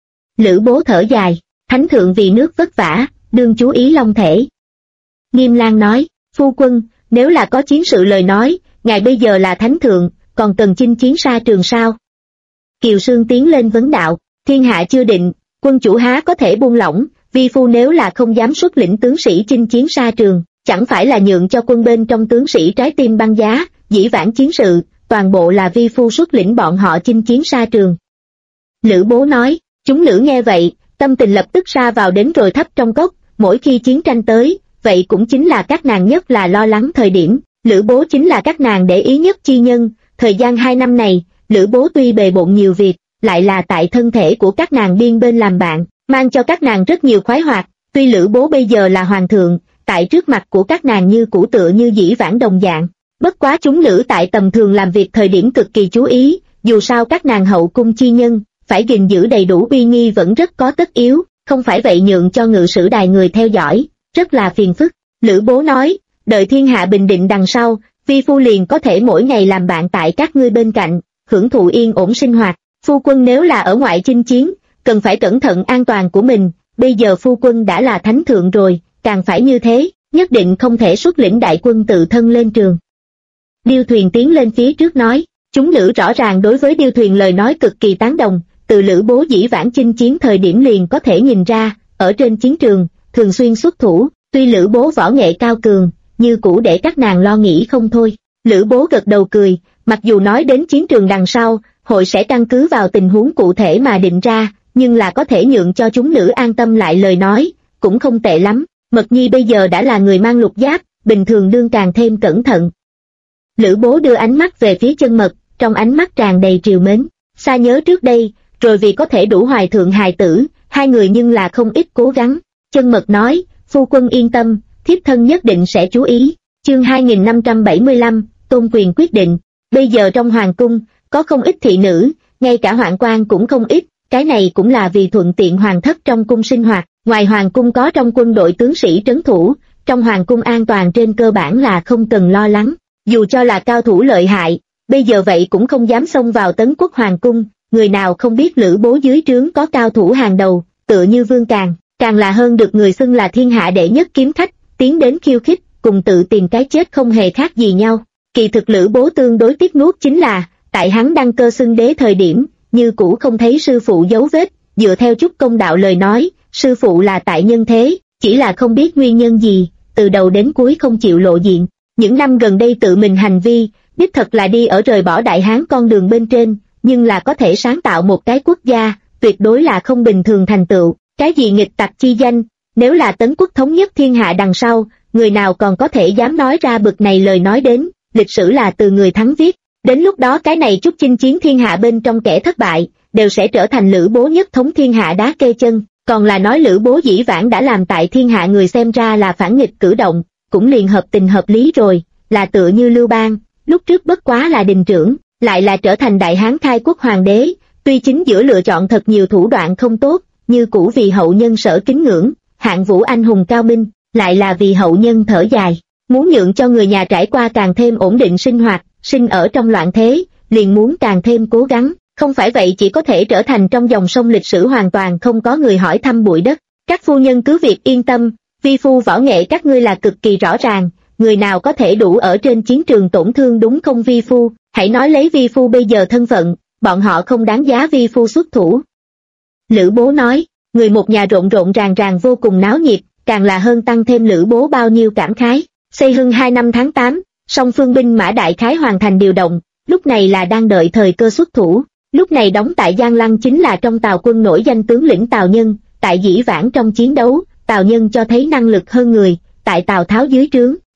Lữ Bố thở dài, thánh thượng vì nước vất vả, đương chú ý long thể. Nghiêm Lang nói, phu quân, nếu là có chiến sự lời nói, ngài bây giờ là thánh thượng, còn cần chinh chiến xa trường sao? Kiều Sương tiến lên vấn đạo, thiên hạ chưa định, quân chủ há có thể buông lỏng, vi phu nếu là không dám xuất lĩnh tướng sĩ chinh chiến xa trường, chẳng phải là nhượng cho quân bên trong tướng sĩ trái tim băng giá, dĩ vãng chiến sự, toàn bộ là vi phu xuất lĩnh bọn họ chinh chiến xa trường. Lữ Bố nói, chúng nữ nghe vậy, tâm tình lập tức sa vào đến rồi thấp trong cốc, mỗi khi chiến tranh tới, vậy cũng chính là các nàng nhất là lo lắng thời điểm, Lữ Bố chính là các nàng để ý nhất chi nhân, thời gian 2 năm này, Lữ Bố tuy bề bộn nhiều việc, lại là tại thân thể của các nàng biên bên làm bạn, mang cho các nàng rất nhiều khoái hoạt, tuy Lữ Bố bây giờ là hoàng thượng, tại trước mặt của các nàng như cũ tựa như dĩ vãng đồng dạng, bất quá chúng nữ tại tầm thường làm việc thời điểm cực kỳ chú ý, dù sao các nàng hậu cung chi nhân, phải gìn giữ đầy đủ uy nghi vẫn rất có tất yếu, không phải vậy nhượng cho ngự sử đài người theo dõi, rất là phiền phức. Lữ Bố nói, đợi thiên hạ bình định đằng sau, vi phu liền có thể mỗi ngày làm bạn tại các ngươi bên cạnh, hưởng thụ yên ổn sinh hoạt. Phu quân nếu là ở ngoại chinh chiến, cần phải cẩn thận an toàn của mình, bây giờ phu quân đã là thánh thượng rồi, càng phải như thế, nhất định không thể xuất lĩnh đại quân tự thân lên trường. Điêu Thuyền tiến lên phía trước nói, chúng nữ rõ ràng đối với Điêu Thuyền lời nói cực kỳ tán đồng, từ Lữ Bố dĩ vãng chinh chiến thời điểm liền có thể nhìn ra, ở trên chiến trường, thường xuyên xuất thủ, tuy Lữ Bố võ nghệ cao cường, như cũ để các nàng lo nghĩ không thôi. Lữ Bố gật đầu cười, mặc dù nói đến chiến trường đằng sau, hội sẽ căn cứ vào tình huống cụ thể mà định ra, nhưng là có thể nhượng cho chúng nữ an tâm lại lời nói, cũng không tệ lắm. Mật Nhi bây giờ đã là người mang lục giáp, bình thường đương càng thêm cẩn thận. Lữ Bố đưa ánh mắt về phía Chân Mật, trong ánh mắt tràn đầy trìu mến, xa nhớ trước đây, rồi vì có thể đủ hoài thượng hài tử, hai người nhưng là không ít cố gắng. Chân Mật nói, phu quân yên tâm, thiếp thân nhất định sẽ chú ý. Chương 2575, tôn quyền quyết định. Bây giờ trong hoàng cung, có không ít thị nữ, ngay cả hoạn quan cũng không ít, cái này cũng là vì thuận tiện hoàng thất trong cung sinh hoạt. Ngoài hoàng cung có trong quân đội tướng sĩ trấn thủ, trong hoàng cung an toàn trên cơ bản là không cần lo lắng. Dù cho là cao thủ lợi hại, bây giờ vậy cũng không dám xông vào Tấn Quốc hoàng cung, người nào không biết Lữ Bố dưới trướng có cao thủ hàng đầu, tựa như Vương Càng, càng là hơn được người xưng là thiên hạ đệ nhất kiếm khách, tiến đến khiêu khích, cùng tự tìm cái chết không hề khác gì nhau. Kỳ thực Lữ Bố tương đối tiếc nuốt chính là, tại hắn đăng cơ xưng đế thời điểm, như cũ không thấy sư phụ dấu vết, dựa theo chút công đạo lời nói, sư phụ là tại nhân thế, chỉ là không biết nguyên nhân gì, từ đầu đến cuối không chịu lộ diện. Những năm gần đây tự mình hành vi, đích thật là đi ở rời bỏ Đại Hán con đường bên trên, nhưng là có thể sáng tạo một cái quốc gia, tuyệt đối là không bình thường thành tựu. Cái gì nghịch tặc chi danh, nếu là Tấn Quốc thống nhất thiên hạ đằng sau, người nào còn có thể dám nói ra bực này lời nói đến, lịch sử là từ người thắng viết. Đến lúc đó cái này chút chinh chiến thiên hạ bên trong kẻ thất bại, đều sẽ trở thành Lữ Bố nhất thống thiên hạ đá kê chân, còn là nói Lữ Bố dĩ vãng đã làm tại thiên hạ người xem ra là phản nghịch cử động, cũng liền hợp tình hợp lý rồi, là tựa như Lưu Bang, lúc trước bất quá là đình trưởng, lại là trở thành Đại Hán khai quốc hoàng đế, tuy chính giữa lựa chọn thật nhiều thủ đoạn không tốt, như cũ vì hậu nhân sở kính ngưỡng, hạng vũ anh hùng cao minh, lại là vì hậu nhân thở dài, muốn nhượng cho người nhà trải qua càng thêm ổn định sinh hoạt, sinh ở trong loạn thế, liền muốn càng thêm cố gắng, không phải vậy chỉ có thể trở thành trong dòng sông lịch sử hoàn toàn không có người hỏi thăm bụi đất. Các phu nhân cứ việc yên tâm, vi phu võ nghệ các ngươi là cực kỳ rõ ràng, người nào có thể đủ ở trên chiến trường tổn thương đúng không vi phu, hãy nói lấy vi phu bây giờ thân phận, bọn họ không đáng giá vi phu xuất thủ. Lữ Bố nói, người một nhà rộn rộn ràng ràng vô cùng náo nhiệt, càng là hơn tăng thêm Lữ Bố bao nhiêu cảm khái. Xây Hưng 2 năm tháng 8, song phương binh mã đại khái hoàn thành điều động, lúc này là đang đợi thời cơ xuất thủ. Lúc này đóng tại Giang Lăng chính là trong Tào quân nổi danh tướng lĩnh Tào Nhân, tại dĩ vãng trong chiến đấu, Tào Nhân cho thấy năng lực hơn người, tại Tào Tháo dưới trướng,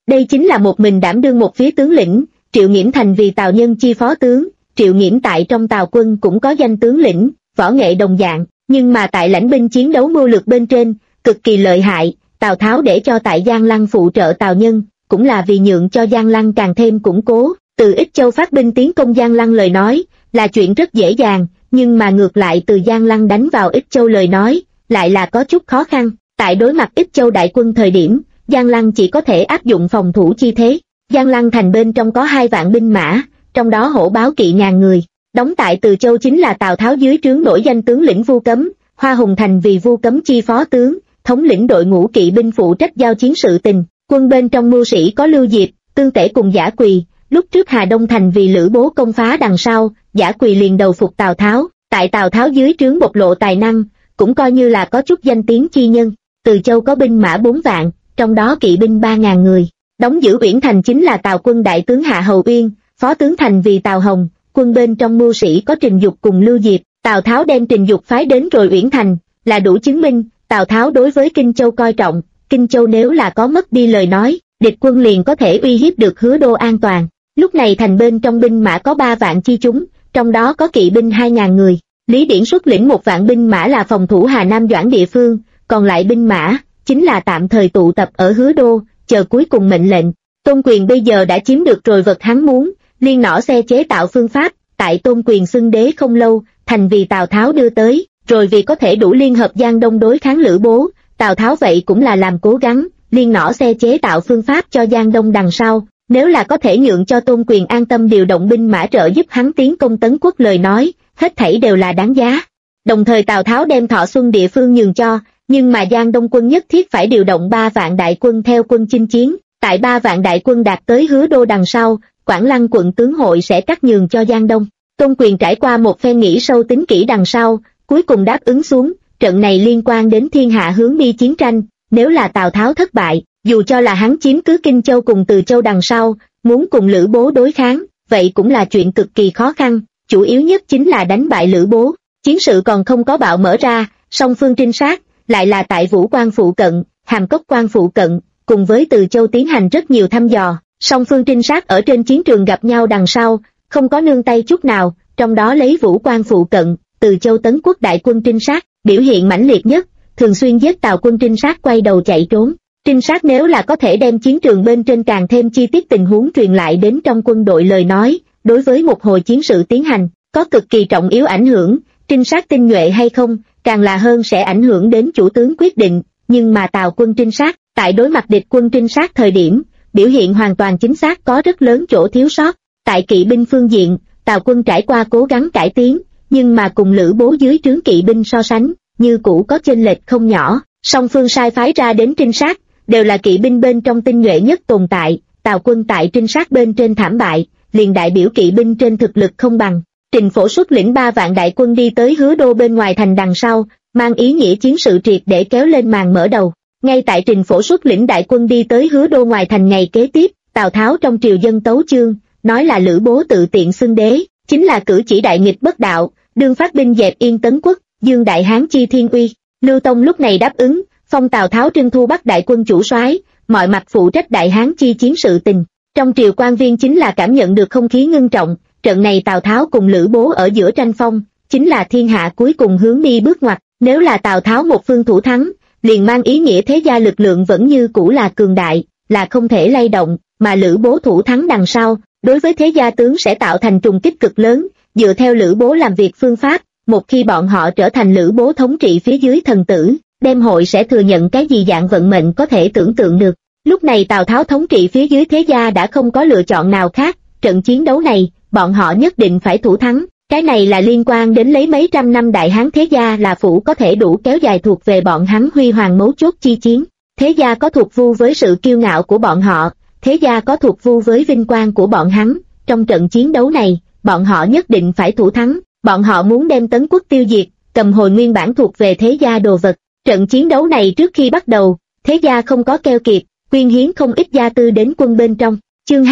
Đây chính là một mình đảm đương một phía tướng lĩnh. Triệu Nghiễm thành vì Tào Nhân chi phó tướng. Triệu Nghiễm tại trong Tào quân cũng có danh tướng lĩnh, võ nghệ đồng dạng, nhưng mà tại lãnh binh chiến đấu mưu lược bên trên, cực kỳ lợi hại. Tào Tháo để cho tại Giang Lăng phụ trợ Tào Nhân, cũng là vì nhượng cho Giang Lăng càng thêm củng cố. Từ Ích Châu phát binh tiến công Giang Lăng lời nói, là chuyện rất dễ dàng, nhưng mà ngược lại từ Giang Lăng đánh vào Ích Châu lời nói, lại là có chút khó khăn. Tại đối mặt Ích Châu đại quân thời điểm, Giang Lăng chỉ có thể áp dụng phòng thủ chi thế. Giang Lăng thành bên trong có 2 vạn binh mã, trong đó hổ báo kỵ ngàn người. Đóng tại Từ Châu chính là Tào Tháo dưới trướng đổi danh tướng lĩnh Vu Cấm, Hoa Hùng thành vì Vu Cấm chi phó tướng, thống lĩnh đội ngũ kỵ binh phụ trách giao chiến sự tình. Quân bên trong mưu sĩ có Lưu Diệp, Tương Tể cùng Giả Quỳ. Lúc trước Hà Đông thành vì Lữ Bố công phá đằng sau, Giả Quỳ liền đầu phục Tào Tháo, tại Tào Tháo dưới trướng bộc lộ tài năng, cũng coi như là có chút danh tiếng chi nhân. Từ Châu có binh mã 4 vạn, trong đó kỵ binh 3.000 người. Đóng giữ Uyển thành chính là Tào quân đại tướng Hạ Hầu Uyên, phó tướng thành vì Tào Hồng. Quân bên trong mưu sĩ có Trình Dục cùng Lưu Diệp. Tào Tháo đem Trình Dục phái đến rồi Uyển thành, là đủ chứng minh Tào Tháo đối với Kinh Châu coi trọng. Kinh Châu nếu là có mất đi lời nói, địch quân liền có thể uy hiếp được Hứa Đô an toàn. Lúc này thành bên trong binh mã có 3 vạn chi chúng, trong đó có kỵ binh 2.000 người. Lý Điển xuất lĩnh 1 vạn binh mã là phòng thủ Hà Nam Doãn địa phương, còn lại binh mã chính là tạm thời tụ tập ở Hứa Đô, chờ cuối cùng mệnh lệnh. Tôn Quyền bây giờ đã chiếm được rồi vật hắn muốn, liên nỏ xe chế tạo phương pháp, tại Tôn Quyền xưng đế không lâu, thành vì Tào Tháo đưa tới, rồi vì có thể đủ liên hợp Giang Đông đối kháng Lữ Bố, Tào Tháo vậy cũng là làm cố gắng, liên nỏ xe chế tạo phương pháp cho Giang Đông đằng sau, nếu là có thể nhượng cho Tôn Quyền an tâm điều động binh mã trợ giúp hắn tiến công Tấn Quốc lời nói, hết thảy đều là đáng giá. Đồng thời Tào Tháo đem Thọ Xuân địa phương nhường cho, nhưng mà Giang Đông quân nhất thiết phải điều động 3 vạn đại quân theo quân chinh chiến, tại 3 vạn đại quân đạt tới Hứa Đô đằng sau, Quảng Lăng quận tướng hội sẽ cắt nhường cho Giang Đông. Tôn Quyền trải qua một phen nghĩ sâu tính kỹ đằng sau, cuối cùng đáp ứng xuống, trận này liên quan đến thiên hạ hướng đi chiến tranh, nếu là Tào Tháo thất bại, dù cho là hắn chiếm cứ Kinh Châu cùng Từ Châu đằng sau, muốn cùng Lữ Bố đối kháng, vậy cũng là chuyện cực kỳ khó khăn, chủ yếu nhất chính là đánh bại Lữ Bố. Chiến sự còn không có bạo mở ra, song phương trinh sát, lại là tại Vũ Quan phụ cận, Hàm Cốc Quan phụ cận, cùng với Từ Châu tiến hành rất nhiều thăm dò, song phương trinh sát ở trên chiến trường gặp nhau đằng sau, không có nương tay chút nào, trong đó lấy Vũ Quan phụ cận, Từ Châu Tấn Quốc đại quân trinh sát, biểu hiện mãnh liệt nhất, thường xuyên giết Tào quân trinh sát quay đầu chạy trốn. Trinh sát nếu là có thể đem chiến trường bên trên càng thêm chi tiết tình huống truyền lại đến trong quân đội lời nói, đối với một hồi chiến sự tiến hành, có cực kỳ trọng yếu ảnh hưởng, trinh sát tinh nhuệ hay không, càng là hơn sẽ ảnh hưởng đến chủ tướng quyết định, nhưng mà Tào quân trinh sát, tại đối mặt địch quân trinh sát thời điểm, biểu hiện hoàn toàn chính xác có rất lớn chỗ thiếu sót. Tại kỵ binh phương diện, Tào quân trải qua cố gắng cải tiến, nhưng mà cùng Lữ Bố dưới trướng kỵ binh so sánh, như cũ có chênh lệch không nhỏ, song phương sai phái ra đến trinh sát, đều là kỵ binh bên trong tinh nhuệ nhất tồn tại, Tào quân tại trinh sát bên trên thảm bại, liền đại biểu kỵ binh trên thực lực không bằng. Trình Phổ xuất lĩnh 3 vạn đại quân đi tới Hứa Đô bên ngoài thành đằng sau, mang ý nghĩa chiến sự triệt để kéo lên màn mở đầu. Ngay tại Trình Phổ xuất lĩnh đại quân đi tới Hứa Đô ngoài thành ngày kế tiếp, Tào Tháo trong triều dân tấu chương, nói là Lữ Bố tự tiện xưng đế, chính là cử chỉ đại nghịch bất đạo, đương phát binh dẹp yên Tấn Quốc, dương đại hán chi thiên uy. Lưu Tông lúc này đáp ứng, phong Tào Tháo trưng thu Bắc đại quân chủ soái, mọi mặt phụ trách đại hán chi chiến sự tình. Trong triều quan viên chính là cảm nhận được không khí ngưng trọng, trận này Tào Tháo cùng Lữ Bố ở giữa tranh phong, chính là thiên hạ cuối cùng hướng đi bước ngoặt, nếu là Tào Tháo một phương thủ thắng, liền mang ý nghĩa thế gia lực lượng vẫn như cũ là cường đại, là không thể lay động, mà Lữ Bố thủ thắng đằng sau, đối với thế gia tướng sẽ tạo thành trùng kích cực lớn, dựa theo Lữ Bố làm việc phương pháp, một khi bọn họ trở thành Lữ Bố thống trị phía dưới thần tử, đem hội sẽ thừa nhận cái gì dạng vận mệnh có thể tưởng tượng được. Lúc này Tào Tháo thống trị phía dưới thế gia đã không có lựa chọn nào khác, trận chiến đấu này, bọn họ nhất định phải thủ thắng, cái này là liên quan đến lấy mấy trăm năm đại hán thế gia là phủ có thể đủ kéo dài thuộc về bọn hắn huy hoàng mấu chốt chi chiến. Thế gia có thuộc vu với sự kiêu ngạo của bọn họ, thế gia có thuộc vu với vinh quang của bọn hắn, trong trận chiến đấu này, bọn họ nhất định phải thủ thắng, bọn họ muốn đem Tấn Quốc tiêu diệt, cầm hồi nguyên bản thuộc về thế gia đồ vật. Trận chiến đấu này trước khi bắt đầu, thế gia không có keo kiệt, quyên hiến không ít gia tư đến quân bên trong. Chương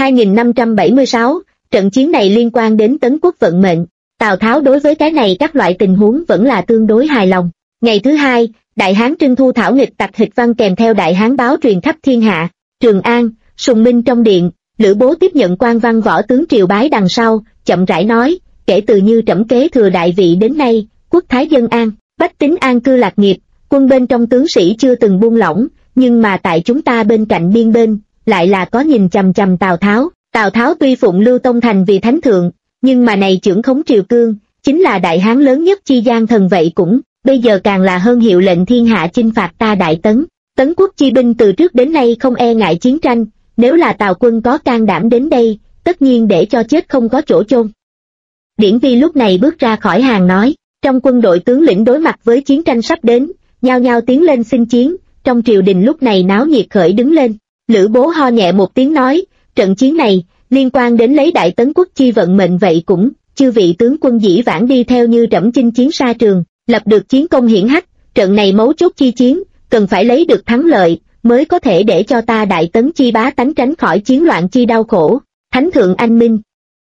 2576, trận chiến này liên quan đến Tấn Quốc vận mệnh. Tào Tháo đối với cái này các loại tình huống vẫn là tương đối hài lòng. Ngày thứ hai, Đại Hán trưng thu thảo nghịch tặc hịch văn kèm theo Đại Hán báo truyền khắp thiên hạ. Trường An, Sùng minh trong điện, Lữ Bố tiếp nhận quan văn võ tướng triều bái đằng sau, chậm rãi nói, kể từ như trẫm kế thừa đại vị đến nay, quốc thái dân an, bách tính an cư lạc nghiệp, quân bên trong tướng sĩ chưa từng buông lỏng, nhưng mà tại chúng ta bên cạnh biên bên, lại là có nhìn chằm chằm Tào Tháo. Tào Tháo tuy phụng Lưu Tông Thành vì thánh thượng, nhưng mà này trưởng khống triều cương, chính là đại hán lớn nhất chi gian thần vậy cũng, bây giờ càng là hơn hiệu lệnh thiên hạ chinh phạt ta Đại Tấn. Tấn quốc chi binh từ trước đến nay không e ngại chiến tranh, nếu là Tào quân có can đảm đến đây, tất nhiên để cho chết không có chỗ chôn. Điển Vi lúc này bước ra khỏi hàng nói, trong quân đội tướng lĩnh đối mặt với chiến tranh sắp đến, nhao nhao tiến lên xin chiến, trong triều đình lúc này náo nhiệt khởi đứng lên. Lữ Bố ho nhẹ một tiếng nói, trận chiến này, liên quan đến lấy Đại Tấn quốc chi vận mệnh vậy cũng, chư vị tướng quân dĩ vãng đi theo như trẫm chinh chiến xa trường, lập được chiến công hiển hách, trận này mấu chốt chi chiến, cần phải lấy được thắng lợi, mới có thể để cho ta Đại Tấn chi bá tánh tránh khỏi chiến loạn chi đau khổ. Thánh thượng anh minh.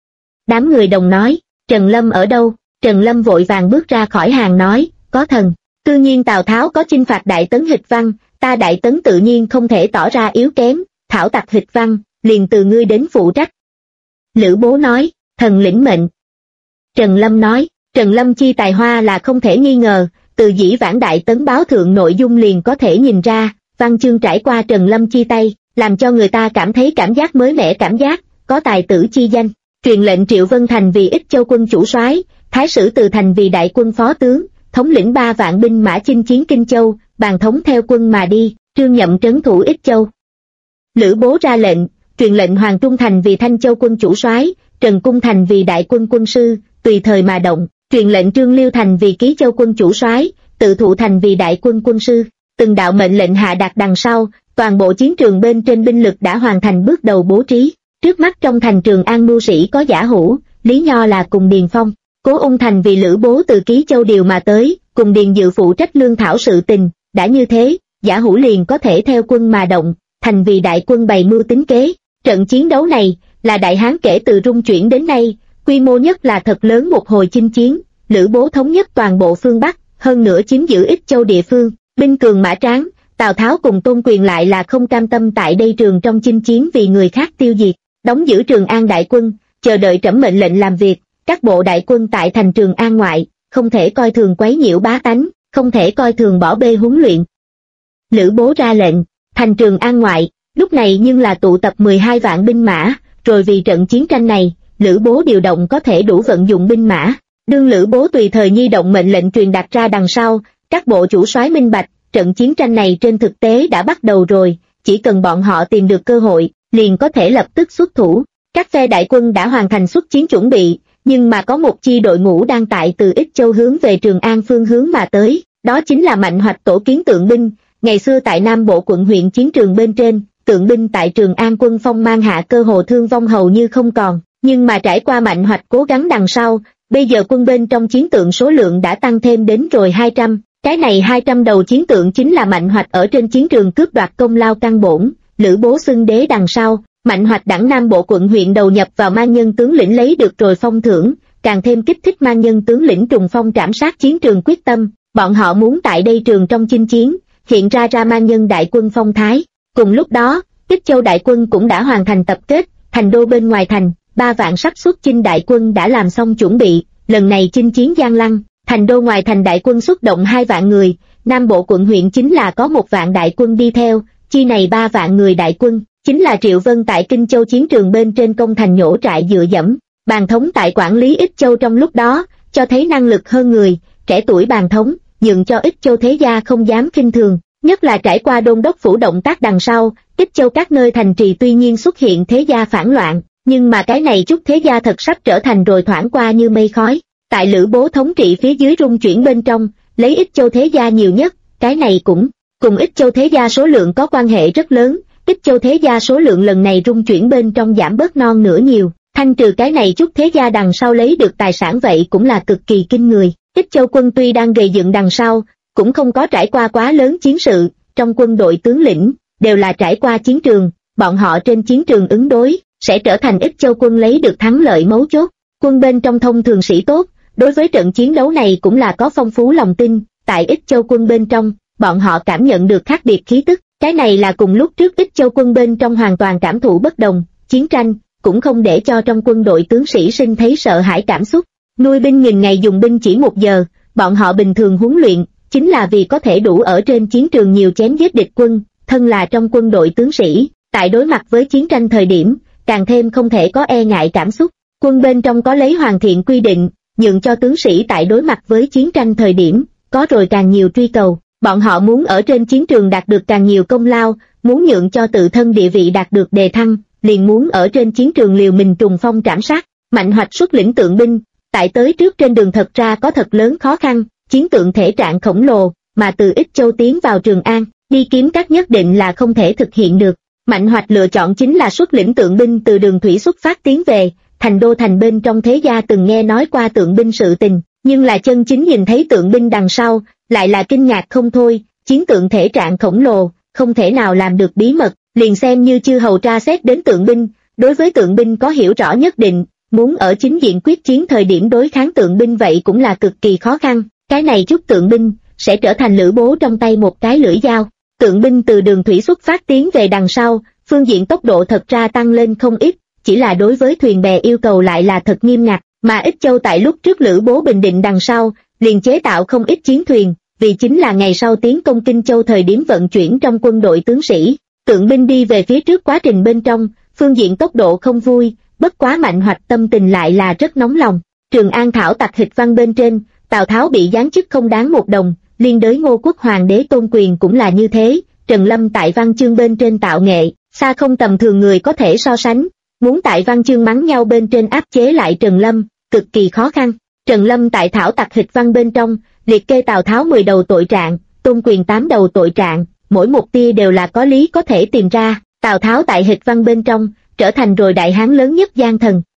Đám người đồng nói, Trần Lâm ở đâu? Trần Lâm vội vàng bước ra khỏi hàng nói, có thần. Tự nhiên Tào Tháo có chinh phạt Đại Tấn hịch văn, ta Đại Tấn tự nhiên không thể tỏ ra yếu kém, thảo tặc hịch văn, liền từ ngươi đến phụ trách. Lữ Bố nói, thần lĩnh mệnh. Trần Lâm nói, Trần Lâm chi tài hoa là không thể nghi ngờ, từ dĩ vãng Đại Tấn báo thượng nội dung liền có thể nhìn ra, văn chương trải qua Trần Lâm chi tay, làm cho người ta cảm thấy cảm giác mới mẻ cảm giác, có tài tử chi danh. Truyền lệnh Triệu Vân Thành vì Ích Châu quân chủ soái, Thái sử Từ Thành vì đại quân phó tướng, thống lĩnh 3 vạn binh mã chinh chiến Kinh Châu, bàn thống theo quân mà đi, Trương Nhậm trấn thủ Ích Châu. Lữ Bố ra lệnh, truyền lệnh Hoàng Trung Thành vì Thanh Châu quân chủ soái, Trần Cung Thành vì đại quân quân sư, tùy thời mà động, truyền lệnh Trương Liêu Thành vì Ký Châu quân chủ soái, Tự Thụ Thành vì đại quân quân sư. Từng đạo mệnh lệnh hạ đạt đằng sau, toàn bộ chiến trường bên trên binh lực đã hoàn thành bước đầu bố trí. Trước mắt trong thành Trường An mưu sĩ có Giả Hữu, Lý Nho là cùng Điền Phong, Cố Ung Thành vì Lữ Bố từ Ký Châu điều mà tới, cùng Điền Dự phụ trách lương thảo sự tình. Đã như thế, Giả Hữu liền có thể theo quân mà động, thành vì đại quân bày mưu tính kế. Trận chiến đấu này là Đại Hán kể từ rung chuyển đến nay, quy mô nhất là thật lớn một hồi chinh chiến. Lữ Bố thống nhất toàn bộ phương Bắc, hơn nữa chiếm giữ Ích Châu địa phương, binh cường mã tráng. Tào Tháo cùng Tôn Quyền lại là không cam tâm tại đây trường trong chinh chiến vì người khác tiêu diệt, đóng giữ Trường An đại quân, chờ đợi trẫm mệnh lệnh làm việc. Các bộ đại quân tại thành Trường An ngoại, không thể coi thường quấy nhiễu bá tánh, không thể coi thường bỏ bê huấn luyện. Lữ Bố ra lệnh, thành Trường An ngoại, lúc này nhưng là tụ tập 12 vạn binh mã, rồi vì trận chiến tranh này, Lữ Bố điều động có thể đủ vận dụng binh mã. Đương Lữ Bố tùy thời nhi động mệnh lệnh truyền đạt ra đằng sau, các bộ chủ soái minh bạch, trận chiến tranh này trên thực tế đã bắt đầu rồi, chỉ cần bọn họ tìm được cơ hội, liền có thể lập tức xuất thủ. Các phe đại quân đã hoàn thành xuất chiến chuẩn bị, nhưng mà có một chi đội ngũ đang tại từ Ích Châu hướng về Trường An phương hướng mà tới, đó chính là Mạnh Hoạch tổ kiến tượng binh. Ngày xưa tại Nam Bộ quận huyện chiến trường bên trên, tượng binh tại Trường An quân phong mang hạ cơ hồ thương vong hầu như không còn, nhưng mà trải qua Mạnh Hoạch cố gắng đằng sau, bây giờ quân bên trong chiến tượng số lượng đã tăng thêm đến rồi 200. Cái này 200 đầu chiến tượng chính là Mạnh Hoạch ở trên chiến trường cướp đoạt công lao căn bổn. Lữ Bố xưng đế đằng sau, Mạnh Hoạch đẳng Nam Bộ quận huyện đầu nhập vào man nhân tướng lĩnh lấy được rồi phong thưởng, càng thêm kích thích man nhân tướng lĩnh trùng phong trảm sát chiến trường quyết tâm, bọn họ muốn tại đây trường trong chinh chiến, hiện ra man nhân đại quân phong thái. Cùng lúc đó, Ích Châu đại quân cũng đã hoàn thành tập kết, thành đô bên ngoài thành, 3 vạn sắp xuất chinh đại quân đã làm xong chuẩn bị, lần này chinh chiến Giang Lăng. Thành đô ngoài thành đại quân xuất động 2 vạn người, Nam Bộ quận huyện chính là có 1 vạn đại quân đi theo, chi này 3 vạn người đại quân, chính là Triệu Vân tại Kinh Châu chiến trường bên trên công thành nhổ trại dựa dẫm. Bàn thống tại quản lý Ích Châu trong lúc đó, cho thấy năng lực hơn người, trẻ tuổi bàn thống, nhượng cho Ích Châu thế gia không dám khinh thường, nhất là trải qua đôn đốc phủ động tác đằng sau, Ích Châu các nơi thành trì tuy nhiên xuất hiện thế gia phản loạn, nhưng mà cái này chút thế gia thật sắp trở thành rồi thoảng qua như mây khói. Tại Lữ Bố thống trị phía dưới rung chuyển bên trong, lấy Ích Châu thế gia nhiều nhất, cái này cũng cùng Ích Châu thế gia số lượng có quan hệ rất lớn. Ích Châu thế gia số lượng lần này rung chuyển bên trong giảm bớt non nửa nhiều, thanh trừ cái này chút thế gia đằng sau lấy được tài sản vậy cũng là cực kỳ kinh người. Ích Châu quân tuy đang gầy dựng đằng sau, cũng không có trải qua quá lớn chiến sự, trong quân đội tướng lĩnh đều là trải qua chiến trường, bọn họ trên chiến trường ứng đối sẽ trở thành Ích Châu quân lấy được thắng lợi mấu chốt. Quân bên trong thông thường sĩ tốt, đối với trận chiến đấu này cũng là có phong phú lòng tin. Tại Ích Châu quân bên trong, bọn họ cảm nhận được khác biệt khí tức, Cái này là cùng lúc trước Ích Châu quân bên trong hoàn toàn cảm thụ bất đồng, chiến tranh cũng không để cho trong quân đội tướng sĩ sinh thấy sợ hãi cảm xúc. Nuôi binh nghìn ngày dùng binh chỉ 1 giờ, bọn họ bình thường huấn luyện, chính là vì có thể đủ ở trên chiến trường nhiều chém giết địch quân, thân là trong quân đội tướng sĩ, tại đối mặt với chiến tranh thời điểm, càng thêm không thể có e ngại cảm xúc. Quân bên trong có lấy hoàn thiện quy định, nhượng cho tướng sĩ tại đối mặt với chiến tranh thời điểm, có rồi càng nhiều truy cầu. Bọn họ muốn ở trên chiến trường đạt được càng nhiều công lao, muốn nhượng cho tự thân địa vị đạt được đề thăng, liền muốn ở trên chiến trường liều mình trùng phong trảm sát. Mạnh Hoạch xuất lĩnh tượng binh, tại tới trước trên đường thật ra có thật lớn khó khăn, chiến tượng thể trạng khổng lồ, mà từ Ích Châu tiến vào Trường An, đi kiếm các nhất định là không thể thực hiện được. Mạnh Hoạch lựa chọn chính là xuất lĩnh tượng binh từ đường thủy xuất phát tiến về, thành đô thành bên trong thế gia từng nghe nói qua tượng binh sự tình, nhưng là chân chính nhìn thấy tượng binh đằng sau, lại là kinh ngạc không thôi, chiến tượng thể trạng khổng lồ, không thể nào làm được bí mật, liền xem như chư hầu tra xét đến tượng binh, đối với tượng binh có hiểu rõ nhất định, muốn ở chính diện quyết chiến thời điểm đối kháng tượng binh vậy cũng là cực kỳ khó khăn, cái này chút tượng binh, sẽ trở thành Lữ Bố trong tay một cái lưỡi dao. Tượng binh từ đường thủy xuất phát tiến về đằng sau, phương diện tốc độ thật ra tăng lên không ít, chỉ là đối với thuyền bè yêu cầu lại là thật nghiêm ngặt, mà Ích Châu tại lúc trước Lữ Bố bình định đằng sau, liền chế tạo không ít chiến thuyền, vì chính là ngày sau tiến công Kinh Châu thời điểm vận chuyển trong quân đội tướng sĩ. Tượng binh đi về phía trước quá trình bên trong, phương diện tốc độ không vui, bất quá Mạnh Hoạch tâm tình lại là rất nóng lòng. Trường An thảo tặc hịch văn bên trên, Tào Tháo bị giáng chức không đáng một đồng, liên đới Ngô Quốc Hoàng đế tôn quyền cũng là như thế. Trần Lâm tại văn chương bên trên tạo nghệ, xa không tầm thường người có thể so sánh, muốn tại văn chương mắng nhau bên trên áp chế lại Trần Lâm, cực kỳ khó khăn. Trần Lâm tại thảo tặc hịch văn bên trong, liệt kê Tào Tháo 10 đầu tội trạng, tôn quyền 8 đầu tội trạng, mỗi một tia đều là có lý có thể tìm ra. Tào Tháo tại hịch văn bên trong, trở thành rồi đại hán lớn nhất gian thần,